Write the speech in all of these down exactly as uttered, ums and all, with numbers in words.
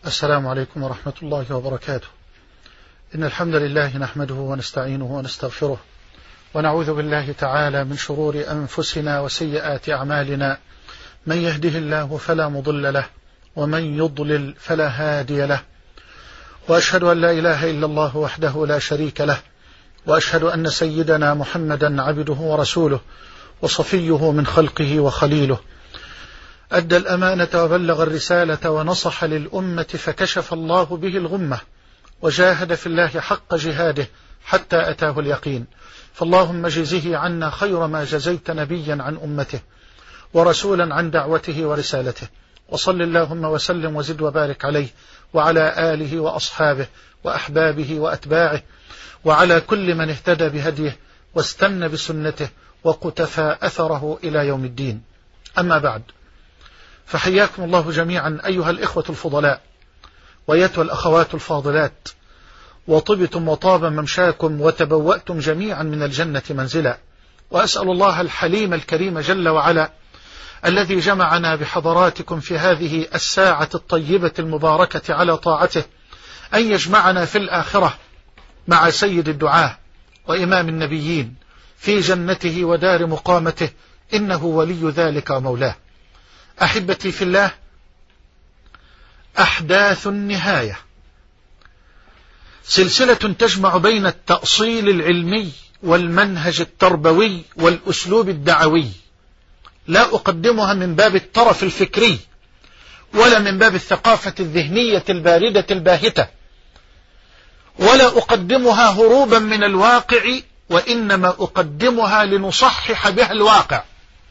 السلام عليكم ورحمة الله وبركاته. إن الحمد لله نحمده ونستعينه ونستغفره ونعوذ بالله تعالى من شرور أنفسنا وسيئات أعمالنا، من يهده الله فلا مضل له ومن يضلل فلا هادي له، وأشهد أن لا إله إلا الله وحده لا شريك له، وأشهد أن سيدنا محمدا عبده ورسوله وصفيه من خلقه وخليله، أدى الأمانة وبلغ الرسالة ونصح للأمة فكشف الله به الغمة وجاهد في الله حق جهاده حتى أتاه اليقين. فاللهم جزه عنا خير ما جزيت نبيا عن أمته ورسولا عن دعوته ورسالته، وصل اللهم وسلم وزد وبارك عليه وعلى آله وأصحابه وأحبابه وأتباعه وعلى كل من اهتدى بهديه واستنى بسنته وقتفى أثره إلى يوم الدين. أما بعد، فحياكم الله جميعا أيها الإخوة الفضلاء وأيتها الأخوات الفاضلات، وطبتم وطاب ممشاكم وتبوأتم جميعا من الجنة منزلا، وأسأل الله الحليم الكريم جل وعلا الذي جمعنا بحضراتكم في هذه الساعة الطيبة المباركة على طاعته أن يجمعنا في الآخرة مع سيد الدعاة وإمام النبيين في جنته ودار مقامته، إنه ولي ذلك ومولاه. أحبتي في الله، أحداث النهاية سلسلة تجمع بين التأصيل العلمي والمنهج التربوي والأسلوب الدعوي، لا أقدمها من باب الطرف الفكري ولا من باب الثقافة الذهنية الباردة الباهتة، ولا أقدمها هروبا من الواقع، وإنما أقدمها لنصحح بها الواقع.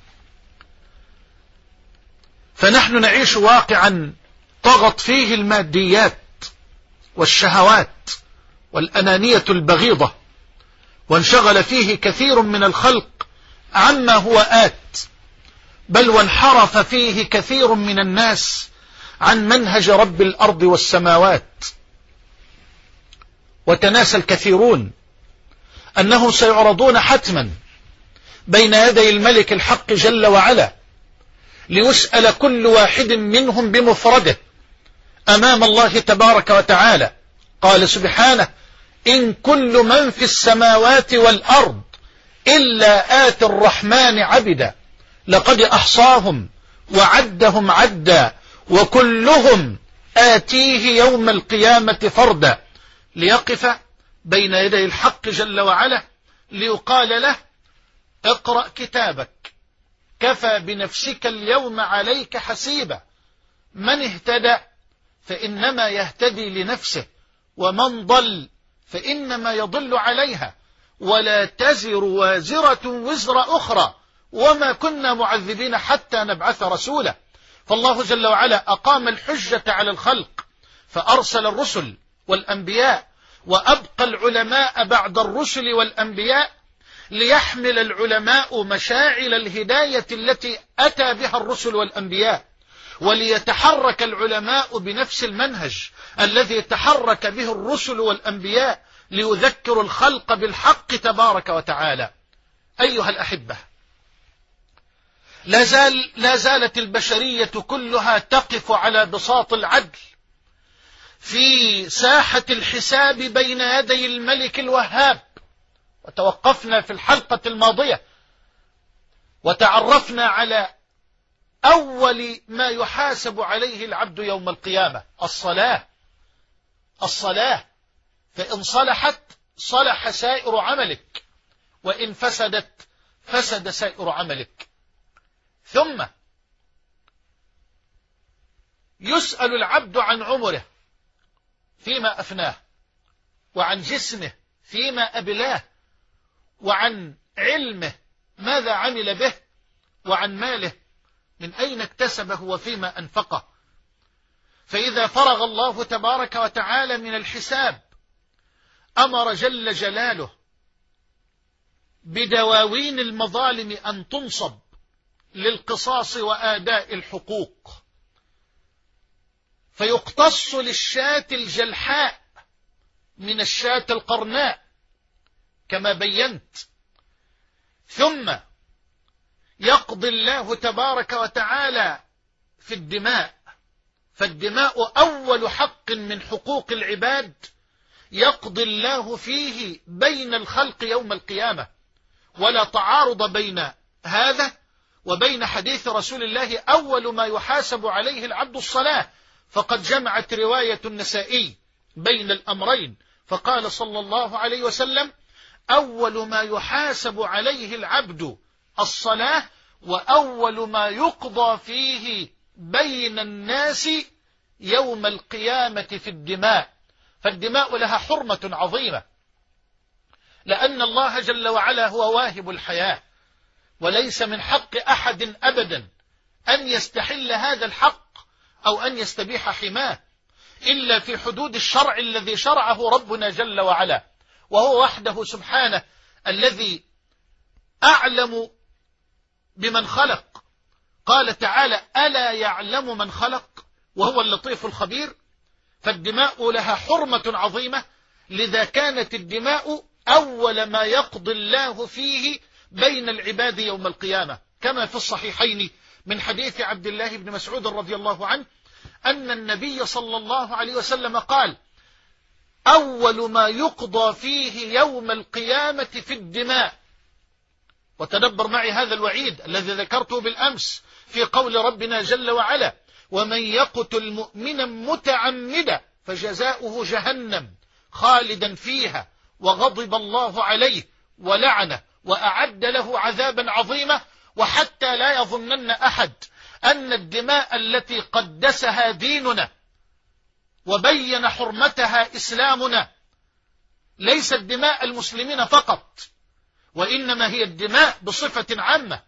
فنحن نعيش واقعا طغت فيه الماديات والشهوات والأنانية البغيضة، وانشغل فيه كثير من الخلق عما هو آت، بل وانحرف فيه كثير من الناس عن منهج رب الأرض والسماوات. وتناسى الكثيرون أنه سيعرضون حتما بين يدي الملك الحق جل وعلا ليسأل كل واحد منهم بمفرده أمام الله تبارك وتعالى. قال سبحانه: إن كل من في السماوات والأرض إلا آتي الرحمن عبدا لقد أحصاهم وعدهم عدا وكلهم آتيه يوم القيامة فردا، ليقف بين يدي الحق جل وعلا ليقال له: اقرأ كتابك كفى بنفسك اليوم عليك حسيبا، من اهتدى فإنما يهتدي لنفسه، ومن ضل فإنما يضل عليها، ولا تزر وازرة وزر أخرى، وما كنا معذبين حتى نبعث رسولا. فالله جل وعلا أقام الحجة على الخلق فأرسل الرسل والأنبياء، وأبقى العلماء بعد الرسل والأنبياء ليحمل العلماء مشاعل الهداية التي أتى بها الرسل والأنبياء، وليتحرك العلماء بنفس المنهج الذي تحرك به الرسل والأنبياء ليذكروا الخلق بالحق تبارك وتعالى. أيها الأحبة، لا, زال لا زالت البشرية كلها تقف على بساط العدل في ساحة الحساب بين يدي الملك الوهاب. وتوقفنا في الحلقة الماضية وتعرفنا على أول ما يحاسب عليه العبد يوم القيامة: الصلاة. الصلاة فإن صلحت صلح سائر عملك، وإن فسدت فسد سائر عملك. ثم يسأل العبد عن عمره فيما أفناه، وعن جسمه فيما أبلاه، وعن علمه ماذا عمل به، وعن ماله من أين اكتسبه وفيما أنفقه. فإذا فرغ الله تبارك وتعالى من الحساب أمر جل جلاله بدواوين المظالم أن تنصب للقصاص وآداء الحقوق، فيقتص للشاة الجلحاء من الشاة القرناء كما بينت، ثم يقضي الله تبارك وتعالى في الدماء فالدماء أول حق من حقوق العباد يقضي الله فيه بين الخلق يوم القيامة، ولا تعارض بين هذا وبين حديث رسول الله أول ما يحاسب عليه العبد الصلاة، فقد جمعت رواية النسائي بين الأمرين، فقال صلى الله عليه وسلم: أول ما يحاسب عليه العبد الصلاة، وأول ما يقضى فيه بين الناس يوم القيامة في الدماء. فالدماء لها حرمة عظيمة، لأن الله جل وعلا هو واهب الحياة، وليس من حق أحد أبدا أن يستحل هذا الحق أو أن يستبيح حماه إلا في حدود الشرع الذي شرعه ربنا جل وعلا، وهو وحده سبحانه الذي أعلم بمن خلق. قال تعالى: ألا يعلم من خلق وهو اللطيف الخبير. فالدماء لها حرمة عظيمة، لذا كانت الدماء أول ما يقضي الله فيه بين العباد يوم القيامة، كما في الصحيحين من حديث عبد الله بن مسعود رضي الله عنه أن النبي صلى الله عليه وسلم قال: أول ما يقضى فيه يوم القيامة في الدماء. وتدبر معي هذا الوعيد الذي ذكرته بالأمس في قول ربنا جل وعلا: ومن يقتل مؤمنا متعمدا فجزاؤه جهنم خالدا فيها وغضب الله عليه ولعنه وأعد له عذابا عظيما. وحتى لا يظنن أحد أن الدماء التي قدسها ديننا وبين حرمتها إسلامنا ليست دماء المسلمين فقط، وإنما هي الدماء بصفة عامة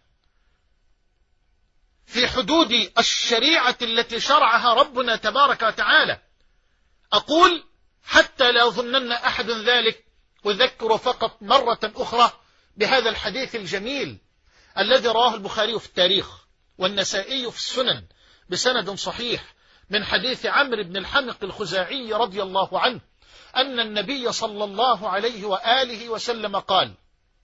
في حدود الشريعة التي شرعها ربنا تبارك وتعالى. أقول حتى لا يظنن أحد ذلك، أذكر فقط مرة أخرى بهذا الحديث الجميل الذي رواه البخاري في التاريخ والنسائي في السنن بسند صحيح من حديث عمرو بن الحمق الخزاعي رضي الله عنه أن النبي صلى الله عليه وآله وسلم قال: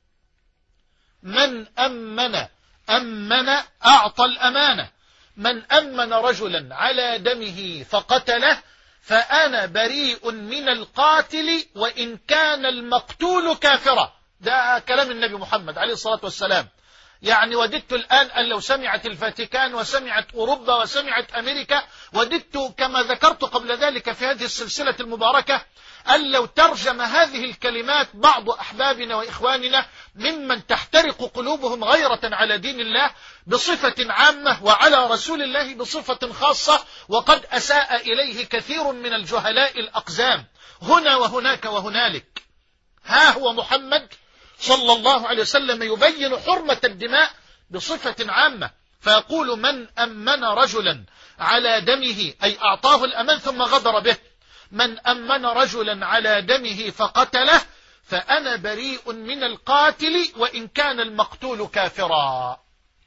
من أمن أمن أعطى الأمانة، من أمن رجلا على دمه فقتله فأنا بريء من القاتل وإن كان المقتول كافرا. ده كلام النبي محمد عليه الصلاة والسلام. يعني وددت الآن أن لو سمعت الفاتيكان وسمعت أوروبا وسمعت أمريكا، وددت كما ذكرت قبل ذلك في هذه السلسلة المباركة أن لو ترجم هذه الكلمات بعض أحبابنا وإخواننا ممن تحترق قلوبهم غيرة على دين الله بصفة عامة وعلى رسول الله بصفة خاصة، وقد أساء إليه كثير من الجهلاء الأقزام هنا وهناك وهنالك. ها هو محمد صلى الله عليه وسلم يبين حرمة الدماء بصفة عامة، فيقول: من أمن رجلا على دمه، أي أعطاه الأمان ثم غدر به، من أمن رجلا على دمه فقتله فأنا بريء من القاتل وإن كان المقتول كافرا.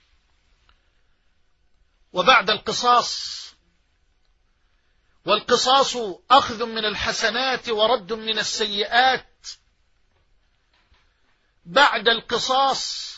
وبعد القصاص، والقصاص أخذ من الحسنات ورد من السيئات، بعد القصاص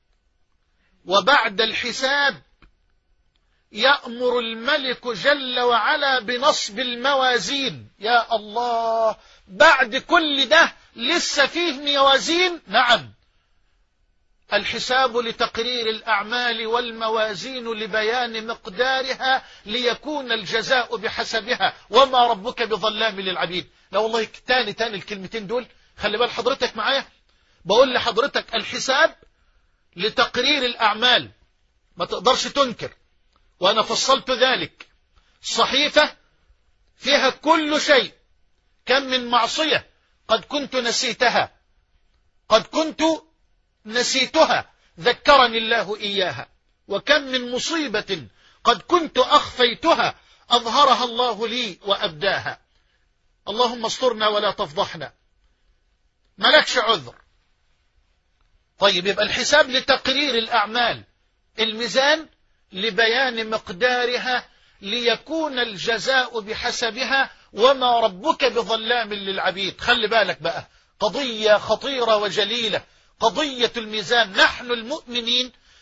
وبعد الحساب يأمر الملك جل وعلا بنصب الموازين. يا الله، بعد كل ده لسه فيه موازين؟ نعم. الحساب لتقرير الأعمال والموازين لبيان مقدارها ليكون الجزاء بحسبها وما ربك بظلام للعبيد. لا والله، تاني تاني الكلمتين دول خلي بال حضرتك معايا. بقول لحضرتك الحساب لتقرير الأعمال، ما تقدرش تنكر، وأنا فصلت ذلك. صحيفة فيها كل شيء، كم من معصية قد كنت نسيتها، قد كنت نسيتها ذكرني الله إياها، وكم من مصيبة قد كنت أخفيتها أظهرها الله لي وأبداها. اللهم استرنا ولا تفضحنا، ملكش عذر. طيب، يبقى الحساب لتقرير الأعمال، الميزان لبيان مقدارها ليكون الجزاء بحسبها وما ربك بظلام للعبيد. خلي بالك بقى، قضية خطيرة وجليلة، قضية الميزان. نحن المؤمنين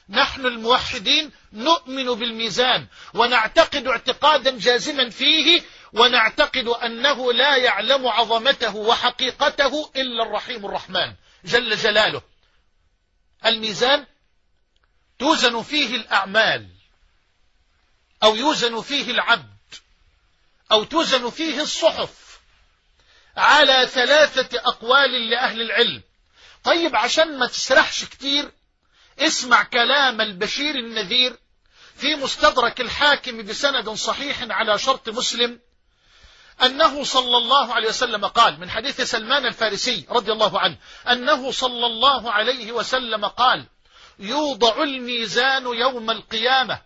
نحن الموحدين نؤمن بالميزان ونعتقد اعتقادا جازما فيه، ونعتقد أنه لا يعلم عظمته وحقيقته إلا الرحيم الرحمن جل جلاله. الميزان توزن فيه الأعمال، أو يوزن فيه العبد، أو توزن فيه الصحف، على ثلاثة أقوال لأهل العلم. طيب عشان ما تسرحش كتير، اسمع كلام البشير النذير في مستدرك الحاكم بسند صحيح على شرط مسلم، أنه صلى الله عليه وسلم قال، من حديث سلمان الفارسي رضي الله عنه، أنه صلى الله عليه وسلم قال: يوضع الميزان يوم القيامة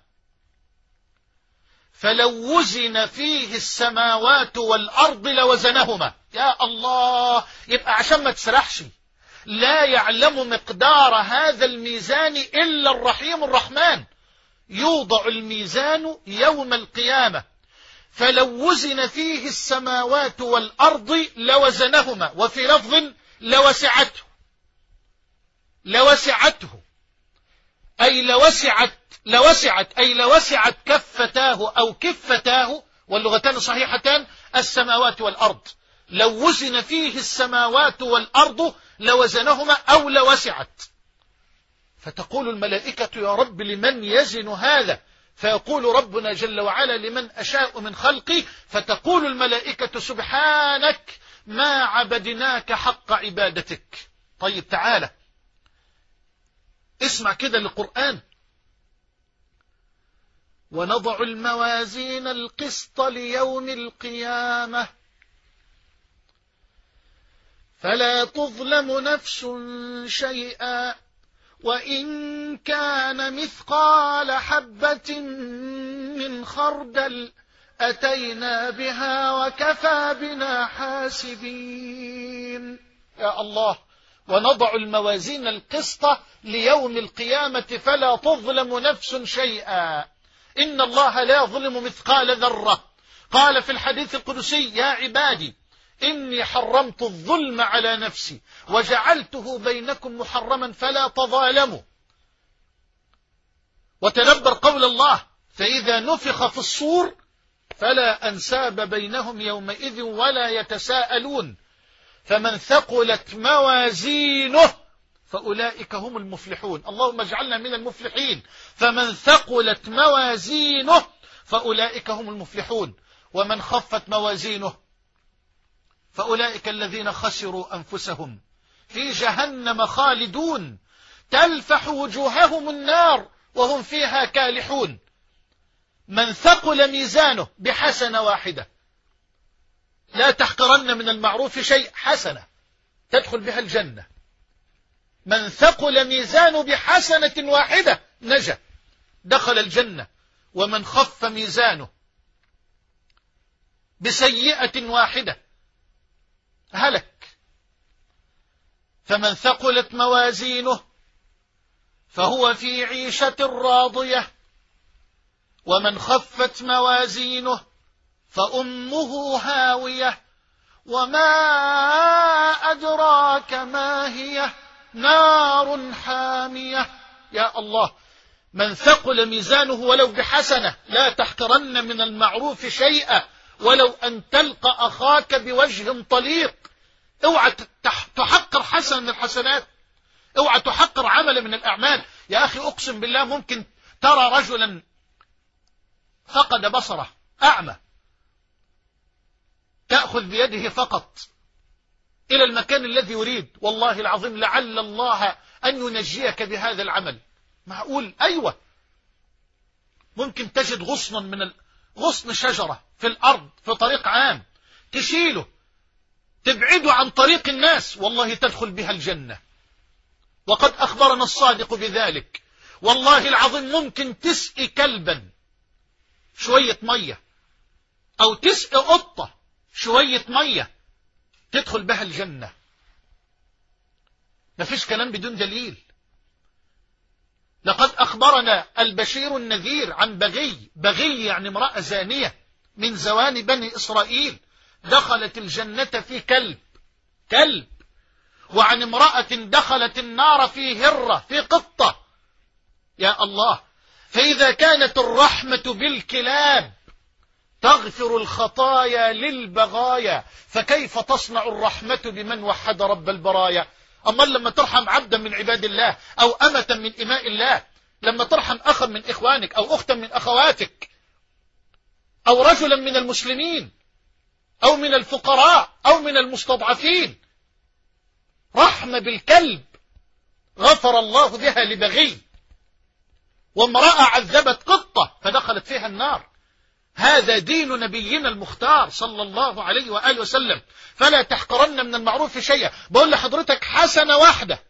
فلو وزن فيه السماوات والأرض لوزنهما. يا الله، يبقى عشان ما تسرحش، لا يعلم مقدار هذا الميزان إلا الرحيم الرحمن. يوضع الميزان يوم القيامة فلو وزن فيه السماوات والأرض لوزنهما، وفي لفظ لوسعته. لوسعته أي لوسعت لوسعت أي لوسعت كفتاه أو كفتاه، واللغتان صحيحتان، السماوات والأرض. لو وزن فيه السماوات والأرض لوزنهما أو لوسعت. فتقول الملائكة: يا رب لمن يزن هذا؟ فيقول ربنا جل وعلا: لمن أشاء من خلقي. فتقول الملائكة: سبحانك ما عبدناك حق عبادتك. طيب تعالى اسمع كده للقرآن: ونضع الموازين القسط ليوم القيامة فلا تظلم نفس شيئا وإن كان مثقال حبة من خردل أتينا بها وكفى بنا حاسبين. يا الله، ونضع الموازين القسط ليوم القيامة فلا تظلم نفس شيئا. إن الله لا يظلم مثقال ذرة. قال في الحديث القدسي: يا عبادي إني حرمت الظلم على نفسي وجعلته بينكم محرما فلا تظالموا. وتدبر قول الله: فإذا نفخ في الصور فلا أنساب بينهم يومئذ ولا يتساءلون فمن ثقلت موازينه فأولئك هم المفلحون. اللهم اجعلنا من المفلحين. فمن ثقلت موازينه فأولئك هم المفلحون. ومن خفت موازينه فأولئك الذين خسروا أنفسهم في جهنم خالدون تلفح وجوههم النار وهم فيها كالحون. من ثقل ميزانه بحسنة واحدة، لا تحقرن من المعروف شيء، حسنة تدخل بها الجنة. من ثقل ميزانه بحسنة واحدة نجا، دخل الجنة. ومن خف ميزانه بسيئة واحدة هلك. فمن ثقلت موازينه فهو في عيشة راضية ومن خفت موازينه فأمه هاوية وما أدراك ما هي نار حامية. يا الله، من ثقل ميزانه ولو بحسنة، لا تحقرن من المعروف شيئا ولو أن تلقى أخاك بوجه طليق. اوعى تحقر حسنة من الحسنات، اوعى تحقر عمل من الأعمال. يا أخي أقسم بالله ممكن ترى رجلا فقد بصره، أعمى، تأخذ بيده فقط إلى المكان الذي يريد، والله العظيم لعل الله أن ينجيك بهذا العمل. معقول؟ أيوة، ممكن تجد غصنا من ال... غصن شجرة في الأرض في طريق عام، تشيله تبعده عن طريق الناس، والله تدخل بها الجنة. وقد أخبرنا الصادق بذلك. والله العظيم ممكن تسقي كلبا شوية مية، أو تسقي قطة شوية مية، تدخل بها الجنة. ما فيش كلام بدون دليل. لقد أخبرنا البشير النذير عن بغي، بغي يعني امرأة زانية من زوان بني إسرائيل دخلت الجنة في كلب كلب وعن امرأة دخلت النار في هرة في قطة. يا الله، فإذا كانت الرحمة بالكلاب تغفر الخطايا للبغايا، فكيف تصنع الرحمة بمن وحد رب البرايا؟ أما لما ترحم عبدا من عباد الله أو أمة من إماء الله، لما ترحم أخا من إخوانك أو أختا من أخواتك أو رجلا من المسلمين أو من الفقراء أو من المستضعفين، رحمة بالكلب غفر الله بها لبغي، وامرأة عذبت قطة فدخلت فيها النار. هذا دين نبينا المختار صلى الله عليه وآله وسلم. فلا تحقرن من المعروف شيئا. بقول لحضرتك حسنة واحدة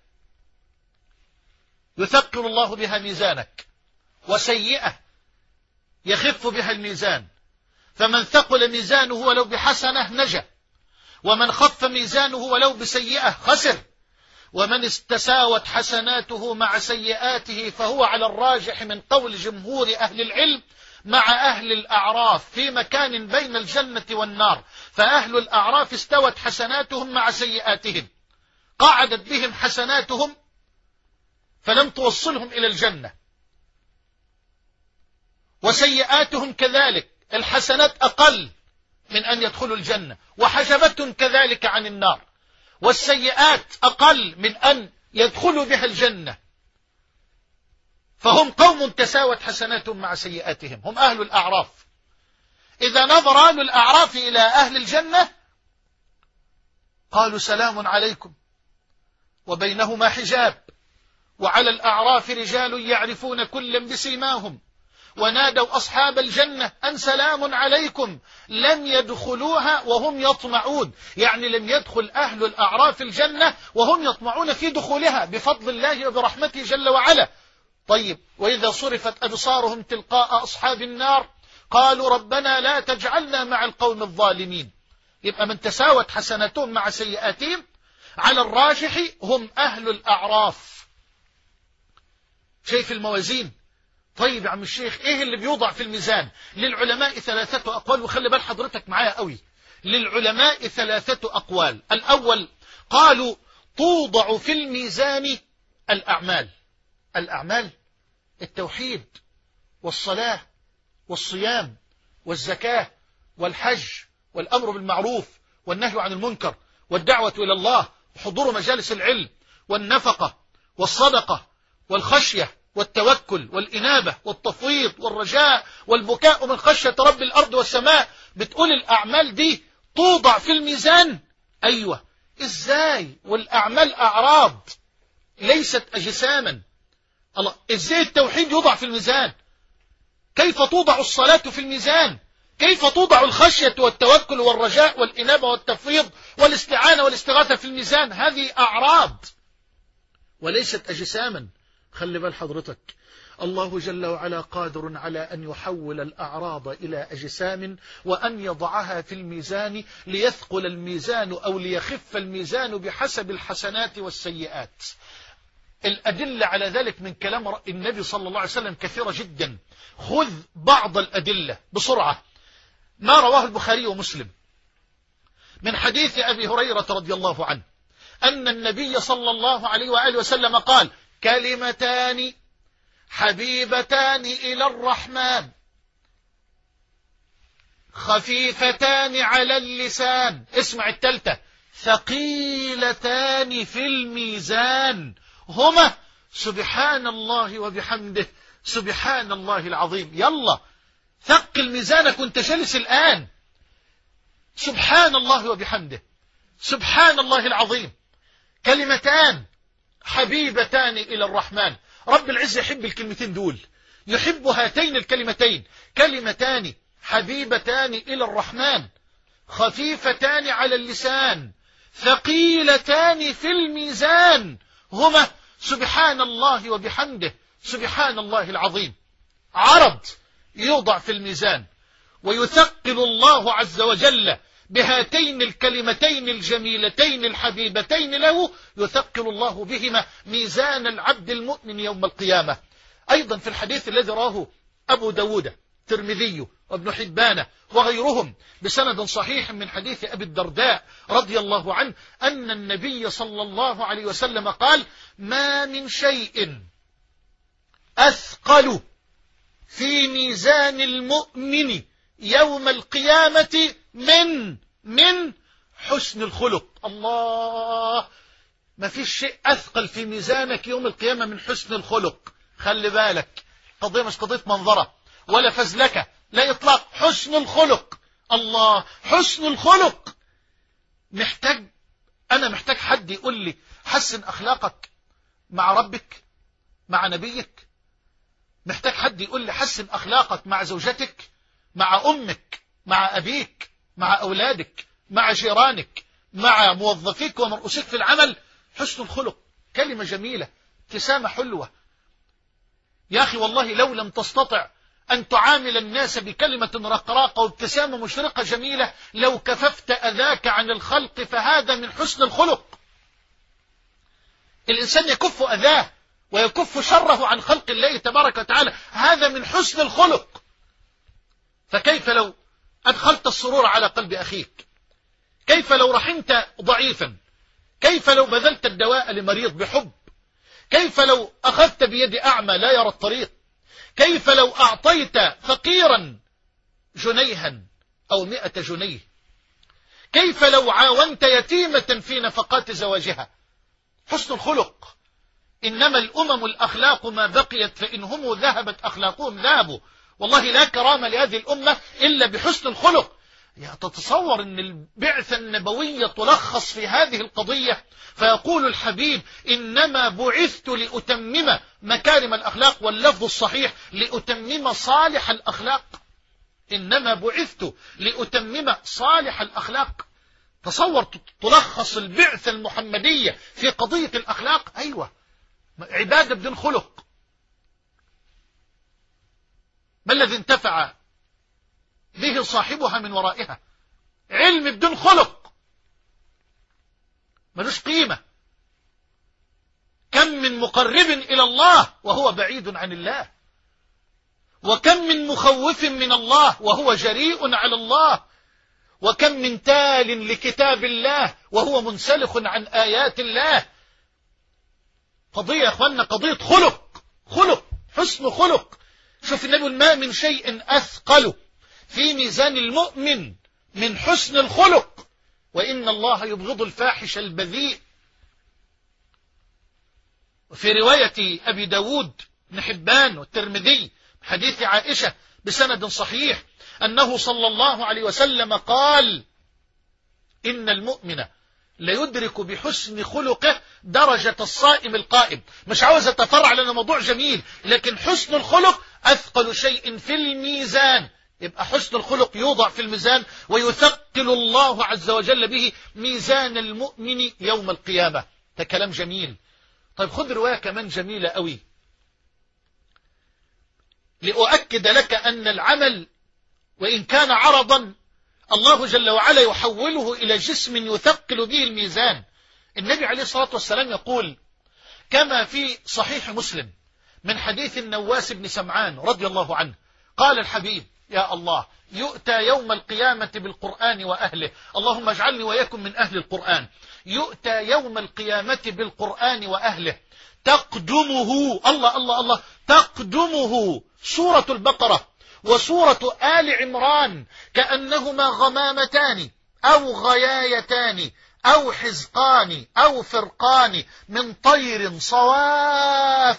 يثقل الله بها ميزانك، وسيئة يخف بها الميزان، فمن ثقل ميزانه ولو بحسنة نجا، ومن خف ميزانه ولو بسيئة خسر، ومن استساوت حسناته مع سيئاته فهو على الراجح من قول جمهور أهل العلم مع أهل الأعراف في مكان بين الجنة والنار. فأهل الأعراف استوت حسناتهم مع سيئاتهم، قعدت بهم حسناتهم فلم توصلهم إلى الجنة، وسيئاتهم كذلك، الحسنات أقل من أن يدخلوا الجنة، وحجبتهم كذلك عن النار، والسيئات أقل من أن يدخلوا بها الجنة. فهم قوم تساوت حسناتهم مع سيئاتهم، هم أهل الأعراف. إذا نظر أهل الأعراف إلى أهل الجنة قالوا سلام عليكم، وبينهما حجاب، وعلى الأعراف رجال يعرفون كلا بسيماهم، ونادوا أصحاب الجنة أن سلام عليكم، لم يدخلوها وهم يطمعون، يعني لم يدخل أهل الأعراف الجنة وهم يطمعون في دخولها بفضل الله وبرحمته جل وعلا. طيب، وإذا صرفت أبصارهم تلقاء أصحاب النار قالوا ربنا لا تجعلنا مع القوم الظالمين. يبقى من تساوت حسناتهم مع سيئاتهم على الراجح هم أهل الأعراف. شايف الموازين؟ طيب يا عم الشيخ، ايه اللي بيوضع في الميزان؟ للعلماء ثلاثة أقوال، وخلي بال حضرتك معايا قوي. للعلماء ثلاثة أقوال. الأول قالوا توضع في الميزان الأعمال. الأعمال التوحيد والصلاة والصيام والزكاة والحج والأمر بالمعروف والنهي عن المنكر والدعوة إلى الله وحضور مجالس العلم والنفقة والصدقة والخشية والتوكل والإنابة والتفويض والرجاء والبكاء من خشية رب الأرض والسماء. بتقول الأعمال دي توضع في الميزان؟ أيوة. إزاي والأعمال أعراض ليست أجساما؟ الله، إزاي التوحيد يوضع في الميزان؟ كيف توضع الصلاة في الميزان؟ كيف توضع الخشية والتوكل والرجاء والإنابة والتفويض والاستعانة والاستغاثة في الميزان؟ هذه أعراض وليست أجساما. خلي بال حضرتك، الله جل وعلا قادر على أن يحول الأعراض إلى أجسام وأن يضعها في الميزان ليثقل الميزان أو ليخف الميزان بحسب الحسنات والسيئات. الأدلة على ذلك من كلام النبي صلى الله عليه وسلم كثيرة جدا. خذ بعض الأدلة بسرعة. ما رواه البخاري ومسلم من حديث أبي هريرة رضي الله عنه أن النبي صلى الله عليه وآله وسلم قال: كلمتان حبيبتان إلى الرحمن خفيفتان على اللسان، اسمع التالتة، ثقيلتان في الميزان، هما سبحان الله وبحمده سبحان الله العظيم. يلا ثقل ميزانك وانت جالس الآن. سبحان الله وبحمده سبحان الله العظيم، كلمتان حبيبتان إلى الرحمن. رب العزة يحب الكلمتين دول، يحب هاتين الكلمتين، كلمتان حبيبتان إلى الرحمن خفيفتان على اللسان ثقيلتان في الميزان، هما سبحان الله وبحمده سبحان الله العظيم. عرض يوضع في الميزان، ويثقل الله عز وجل بهاتين الكلمتين الجميلتين الحبيبتين له، يثقل الله بهما ميزان العبد المؤمن يوم القيامة. أيضا في الحديث الذي راه أبو داود الترمذي وابن حبان وغيرهم بسند صحيح من حديث أبي الدرداء رضي الله عنه أن النبي صلى الله عليه وسلم قال: ما من شيء أثقل في ميزان المؤمن يوم القيامة من من حسن الخلق. الله، ما فيش شيء أثقل في ميزانك يوم القيامة من حسن الخلق. خلي بالك، قضية مش قضية منظرة ولا فزلكة، لا إطلاق، حسن الخلق. الله، حسن الخلق. محتاج أنا محتاج حد يقول لي حسن أخلاقك مع ربك، مع نبيك. محتاج حد يقول لي حسن أخلاقك مع زوجتك، مع أمك، مع أبيك، مع أولادك، مع جيرانك، مع موظفيك ومرؤوسيك في العمل. حسن الخلق كلمة جميلة، ابتسامة حلوة. يا أخي والله لو لم تستطع أن تعامل الناس بكلمة رقراقة وابتسامة مشرقة جميلة، لو كففت أذاك عن الخلق، فهذا من حسن الخلق. الإنسان يكف أذاه ويكف شره عن خلق الله تبارك وتعالى، هذا من حسن الخلق. فكيف لو أدخلت السرور على قلب أخيك؟ كيف لو رحمت ضعيفا؟ كيف لو بذلت الدواء لمريض بحب؟ كيف لو أخذت بيد أعمى لا يرى الطريق؟ كيف لو أعطيت فقيرا جنيها أو مئة جنيه؟ كيف لو عاونت يتيمة في نفقات زواجها؟ حسن الخلق. إنما الأمم الأخلاق ما بقيت، فإن هم ذهبت أخلاقهم ذهبوا. والله لا كرامة لهذه الأمة إلا بحسن الخلق. يا تتصور أن البعثة النبوية تلخص في هذه القضية، فيقول الحبيب إنما بعثت لأتمم مكارم الأخلاق، واللفظ الصحيح لأتمم صالح الأخلاق. إنما بعثت لأتمم صالح الأخلاق. تصور تلخص البعثة المحمدية في قضية الأخلاق. أيوة، عبادة بدون خلق. ما الذي انتفع به صاحبها من ورائها؟ علم بدون خلق ملوش قيمة. كم من مقرب إلى الله وهو بعيد عن الله، وكم من مخوف من الله وهو جريء على الله، وكم من تال لكتاب الله وهو منسلخ عن آيات الله. قضية يا أخوانا، قضية خلق، خلق، حسن خلق. شوف النبي، ما من شيء أثقل في ميزان المؤمن من حسن الخلق، وإن الله يبغض الفاحش البذيء. وفي رواية أبي داود بن حبان والترمذي حديث عائشة بسند صحيح أنه صلى الله عليه وسلم قال إن المؤمن ليدرك بحسن خلقه درجة الصائم القائم. مش عاوز أتفرع لأنه موضوع جميل، لكن حسن الخلق أثقل شيء في الميزان. يبقى حسن الخلق يوضع في الميزان ويثقل الله عز وجل به ميزان المؤمن يوم القيامة. ده كلام جميل. طيب خذ رواية كمان جميلة قوي لأؤكد لك أن العمل وإن كان عرضا الله جل وعلا يحوله إلى جسم يثقل به الميزان. النبي عليه الصلاة والسلام يقول كما في صحيح مسلم من حديث النواس بن سمعان رضي الله عنه، قال الحبيب يا الله يؤتى يوم القيامة بالقرآن وأهله، اللهم اجعلني ويكن من أهل القرآن. يؤتى يوم القيامة بالقرآن وأهله تقدمه الله الله الله تقدمه سورة البقرة وسورة آل عمران كأنهما غمامتان أو غيايتان أو حزقان أو فرقان من طير صواف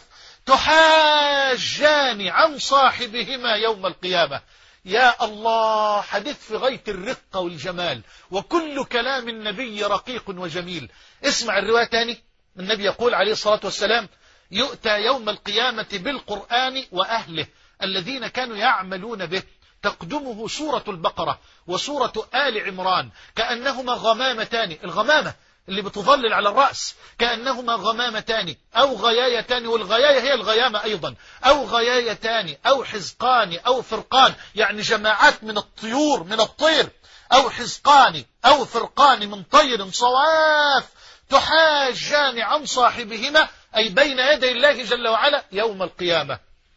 تحاجان عن صاحبهما يوم القيامة. يا الله، حديث في غاية الرقة والجمال، وكل كلام النبي رقيق وجميل. اسمع الرواية تاني. النبي يقول عليه الصلاة والسلام يؤتى يوم القيامة بالقرآن وأهله الذين كانوا يعملون به تقدمه سورة البقرة وسورة آل عمران كأنهما غمامتان، الغمامة اللي بتظلل على الرأس، كأنهما غمامتان أو غيايتان، والغياية هي الغيامة أيضا، أو غيايتان أو حزقان أو فرقان، يعني جماعات من الطيور من الطير، أو حزقان أو فرقان من طير صواف تحاجان عن صاحبهما أي بين يدي الله جل وعلا يوم القيامة.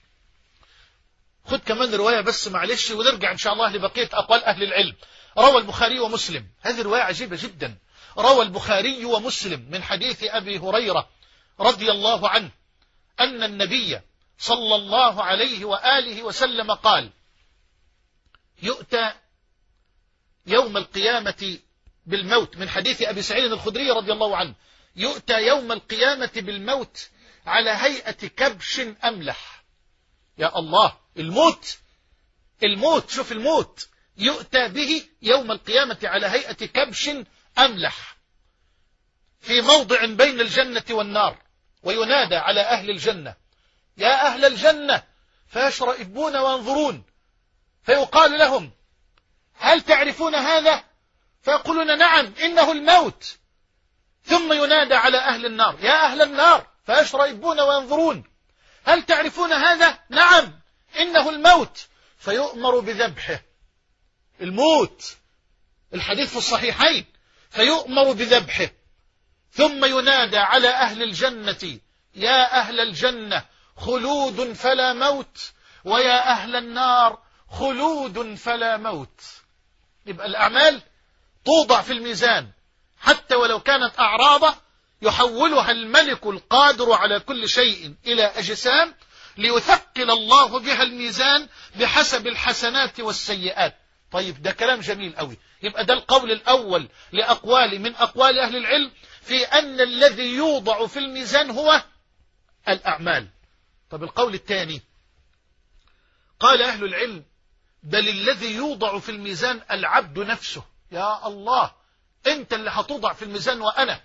خد كمان رواية بس معلش ونرجع إن شاء الله لبقية أقوال أهل العلم. روى البخاري ومسلم، هذه رواية عجيبة جدا، روى البخاري ومسلم من حديث أبي هريرة رضي الله عنه أن النبي صلى الله عليه وآله وسلم قال: يؤتى يوم القيامة بالموت، من حديث أبي سعيد الخدري رضي الله عنه، يؤتى يوم القيامة بالموت على هيئة كبش أملح. يا الله، الموت الموت شوف الموت يؤتى به يوم القيامة على هيئة كبش أملح في موضع بين الجنة والنار، وينادى على أهل الجنة: يا أهل الجنة، فيشرئبون وينظرون، فيقال لهم: هل تعرفون هذا؟ فيقولون: نعم، إنه الموت. ثم ينادى على أهل النار: يا أهل النار، فيشرئبون وينظرون، هل تعرفون هذا؟ نعم، إنه الموت. فيؤمر بذبحه، الموت، الحديث في الصحيحين، فيؤمر بذبحه. ثم ينادى على أهل الجنة: يا أهل الجنة، خلود فلا موت، ويا أهل النار، خلود فلا موت. يبقى الأعمال توضع في الميزان، حتى ولو كانت أعراض يحولها الملك القادر على كل شيء إلى أجسام، ليثقل الله بها الميزان بحسب الحسنات والسيئات. طيب، ده كلام جميل قوي. يبقى ده القول الأول لأقوال من أقوال أهل العلم في أن الذي يوضع في الميزان هو الأعمال. طب القول الثاني، قال أهل العلم: بل الذي يوضع في الميزان العبد نفسه. يا الله، أنت اللي هتوضع في الميزان وأنا.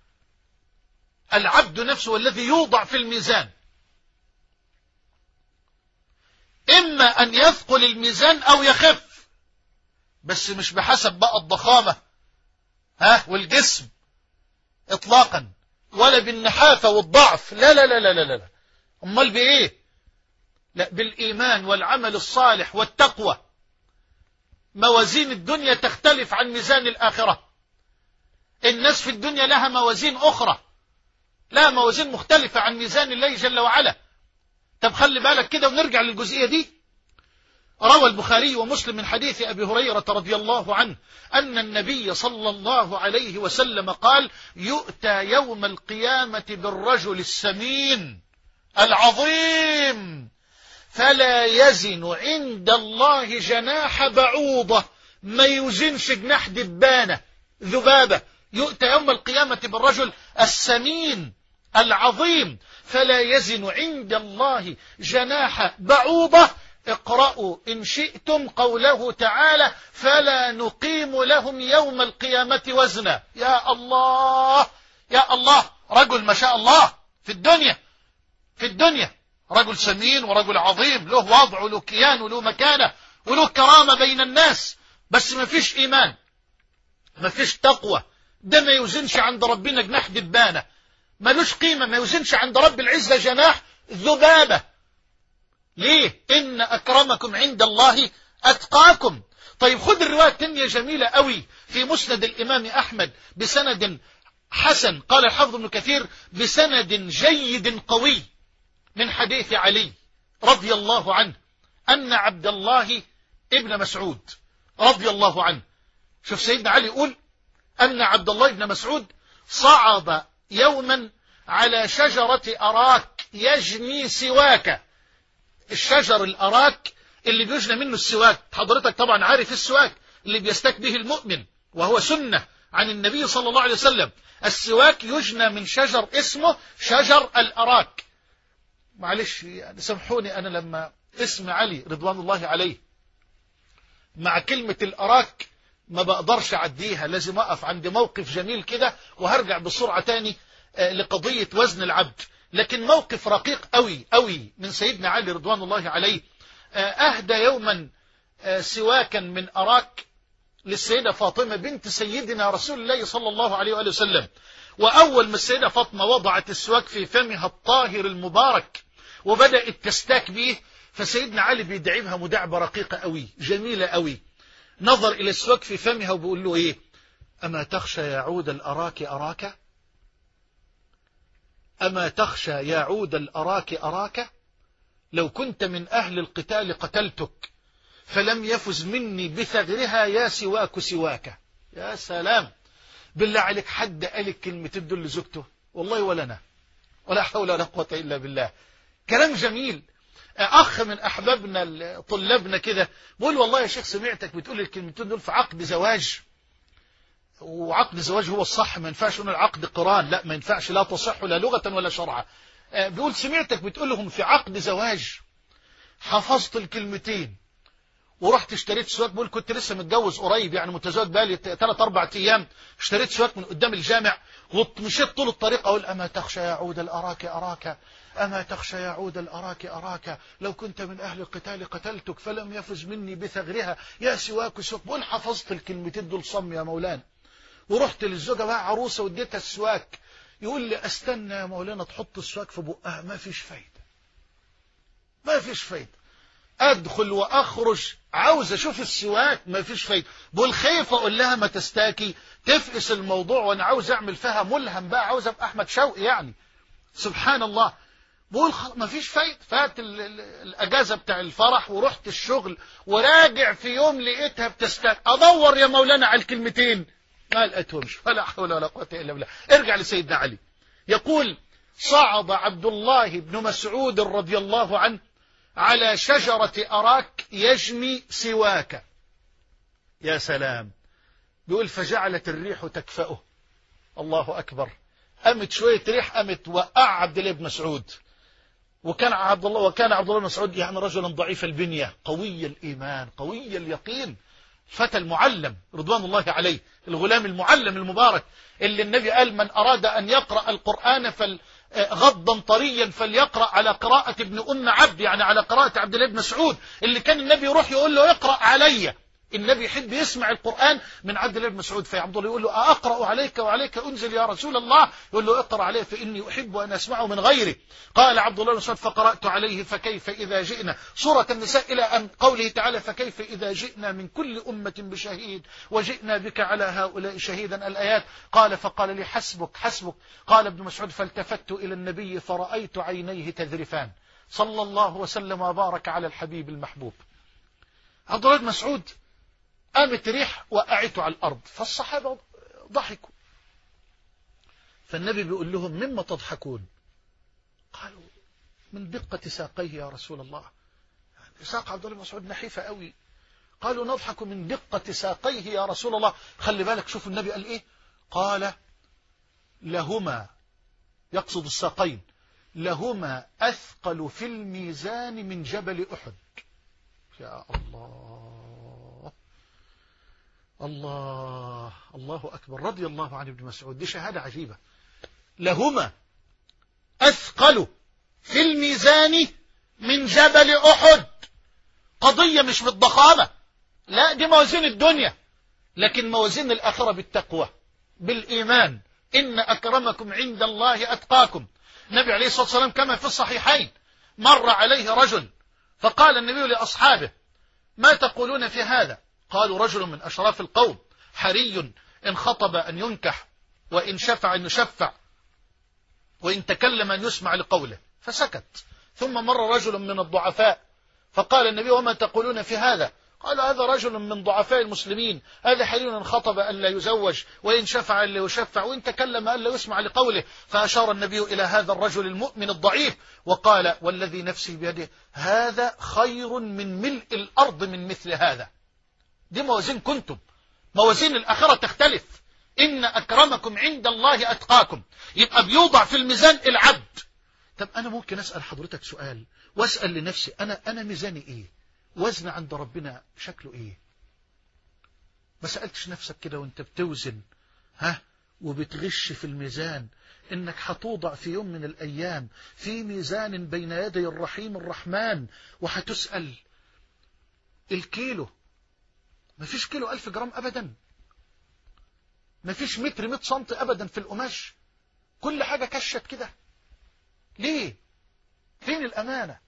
العبد نفسه والذي يوضع في الميزان، إما أن يثقل الميزان أو يخف، بس مش بحسب بقى الضخامة ها والجسم إطلاقا، ولا بالنحافة والضعف، لا لا لا لا لا لا. أمال بإيه؟ لا، بالإيمان والعمل الصالح والتقوى. موازين الدنيا تختلف عن ميزان الآخرة. الناس في الدنيا لها موازين أخرى، لها موازين مختلفة عن ميزان الله جل وعلا. طب خلي بالك كده ونرجع للجزئية دي. روى البخاري ومسلم من حديث أبي هريرة رضي الله عنه أن النبي صلى الله عليه وسلم قال: يؤتى يوم القيامة بالرجل السمين العظيم، فلا يزن عند الله جناح بعوضة، ما يوزنش جناح دبانة ذبابة. يؤتى يوم القيامة بالرجل السمين العظيم، فلا يزن عند الله جناح بعوضة. اقرأوا إن شئتم قوله تعالى: فلا نقيم لهم يوم القيامة وزنا. يا الله يا الله، رجل ما شاء الله في الدنيا في الدنيا رجل سمين ورجل عظيم، له وضع وله كيان وله مكانة وله كرامة بين الناس، بس ما فيش إيمان، ما فيش تقوى. ده ما يوزنش عند ربنا جناح دبانة، ملوش قيمة، ما يوزنش عند رب العزة جناح ذبابة. ليه؟ إن أكرمكم عند الله أتقاكم. طيب خد الرواية التانية جميلة قوي في مسند الإمام أحمد بسند حسن، قال الحافظ ابن كثير بسند جيد قوي، من حديث علي رضي الله عنه أن عبد الله ابن مسعود رضي الله عنه، شوف سيدنا علي يقول أن عبد الله ابن مسعود صعد يوما على شجرة أراك يجني سواك. الشجر الأراك اللي بيجنى منه السواك، حضرتك طبعا عارف السواك اللي بيستك به المؤمن، وهو سنة عن النبي صلى الله عليه وسلم. السواك يجنى من شجر اسمه شجر الأراك. معلش يعني سامحوني، أنا لما اسم علي رضوان الله عليه مع كلمة الأراك ما بقدرش أعديها، لازم أقف عند موقف جميل كده وهرجع بسرعة تاني لقضية وزن العبد. لكن موقف رقيق قوي قوي من سيدنا علي رضوان الله عليه، أهدى يوما سواكا من أراك للسيدة فاطمة بنت سيدنا رسول الله صلى الله عليه وآله وسلم. وأول ما السيدة فاطمة وضعت السواك في فمها الطاهر المبارك وبدأت تستاك به، فسيدنا علي بيدعبها مداعبة رقيقة قوي جميلة قوي. نظر إلى السواك في فمها وبيقول له إيه؟ أما تخشى يا عود الأراك أراك؟ أما تخشى يا عود الأراك أراك؟ لو كنت من أهل القتال قتلتك، فلم يفز مني بثغرها يا سواك سواك. يا سلام، بالله عليك حد قال الكلمتين دول لزوجته؟ والله ولا أنا، ولا حول ولا قوة إلا بالله. كلام جميل. أخ من أحبابنا طلابنا كده بقول والله يا شيخ سمعتك بتقول الكلمتين دول في عقد زواج، وعقد زواج هو الصح، ما ينفعش نقول العقد قران، لا ما ينفعش، لا تصح لا لغة ولا شرعا. بيقول سمعتك بتقولهم في عقد زواج، حفظت الكلمتين ورحت اشتريت سواك. بقول كنت لسه متجوز قريب يعني متزوج بقالي ثلاث اربع ايام، اشتريت سواك من قدام الجامع ومشيت طول الطريق اقول اما تخشى يا عود الاراك اراك، اما تخشى يا عود الاراك اراك، لو كنت من اهل القتال قتلتك فلم يفز مني بثغرها يا سواك سواك. بقول حفظت الكلمتين دول صم يا مولانا، ورحت للزوجه بقى عروسه واديتها السواك، يقول لي استنى يا مولانا تحط السواك في بقها، ما فيش فايده ما فيش فايده، ادخل واخرج عاوز اشوف السواك ما فيش فايده. بقول خايف اقول لها ما تستاكي تفقس الموضوع، وانا عاوز اعمل فيها ملهم بقى، عاوز ابقى احمد شوقي يعني. سبحان الله. بقول ما فيش فايده. فات الاجازه بتاع الفرح ورحت الشغل، وراجع في يوم لقيتها بتستاك، ادور يا مولانا على الكلمتين ما لقيتهمش، ولا حول ولا قوه الا بالله. ارجع لسيدنا علي يقول صعد عبد الله بن مسعود رضي الله عنه على شجرة أراك يجني سواك. يا سلام. بيقول فجعلت الريح تكفأه. الله أكبر. قامت شوية ريح قامت وقع عبد الله بن مسعود. وكان عبد الله وكان عبد الله بن مسعود يعني رجلا ضعيف البنية قوي الإيمان قوي اليقين، فتى المعلم رضوان الله عليه، الغلام المعلم المبارك اللي النبي قال من أراد أن يقرأ القرآن فل غضا طريا فليقرأ على قراءة ابن أم عبد، يعني على قراءة عبد الله بن مسعود، اللي كان النبي يروح يقول له اقرأ علي. النبي يحب يسمع القرآن من عبد الله بن مسعود، فعبد الله يقول له أقرأ عليك وعليك أنزل يا رسول الله؟ يقول له اقرأ عليه فإني أحب أن أسمعه من غيري. قال عبد الله بن مسعود فقرأت عليه فكيف إذا جئنا، سورة النساء إلى أن قوله تعالى فكيف إذا جئنا من كل أمة بشهيد وجئنا بك على هؤلاء شهيدا الآيات. قال فقال لي حسبك حسبك. قال ابن مسعود فالتفت إلى النبي فرأيت عينيه تذرفان، صلى الله وسلم وبارك على الحبيب المحبوب. عبد الله بن مسعود قامت ريح وقعته على الأرض، فالصحابة ضحكوا، فالنبي بيقول لهم مما تضحكون؟ قالوا من دقة ساقيه يا رسول الله. يعني ساق عبد الله بن مسعود نحيفة قوي. قالوا نضحك من دقة ساقيه يا رسول الله. خلي بالك شوفوا النبي قال ايه، قال لهما، يقصد الساقين، لهما أثقل في الميزان من جبل أحد. يا الله الله الله أكبر. رضي الله عن ابن مسعود، دي شهادة عجيبة. لهما أثقل في الميزان من جبل أحد. قضية مش بالضخامة، لا دي موازين الدنيا، لكن موازين الآخرة بالتقوى بالإيمان. إن أكرمكم عند الله أتقاكم. النبي عليه الصلاة والسلام كما في الصحيحين مر عليه رجل فقال النبي لأصحابه ما تقولون في هذا؟ قالوا رجل من أشراف القوم حري إن خطب أن ينكح، وإن شفع أن يشفع، وإن تكلم أن يسمع لقوله، فسكت. ثم مر رجل من الضعفاء فقال النبي وما تقولون في هذا؟ قال هذا رجل من ضعفاء المسلمين، هذا حري إن خطب أن لا يزوج، وإن شفع أن لا يشفع، وإن تكلم أن لا يسمع لقوله. فأشار النبي إلى هذا الرجل المؤمن الضعيف وقال والذي نفسي بيده هذا خير من ملء الأرض من مثل هذا. دي موازين كنتم، موازين الآخرة تختلف. إن أكرمكم عند الله أتقاكم. يبقى بيوضع في الميزان العبد. طب أنا ممكن أسأل حضرتك سؤال وأسأل لنفسي أنا أنا ميزاني إيه؟ وزن عند ربنا شكله إيه؟ ما سألتش نفسك كده وانت بتوزن ها وبتغش في الميزان إنك هتوضع في يوم من الأيام في ميزان بين يدي الرحيم الرحمن، وهتسأل الكيلو، ما فيش كيلو ألف جرام أبدا، ما فيش متر مئة سنتي أبدا في القماش، كل حاجة كشت كده. ليه؟ فين الأمانة؟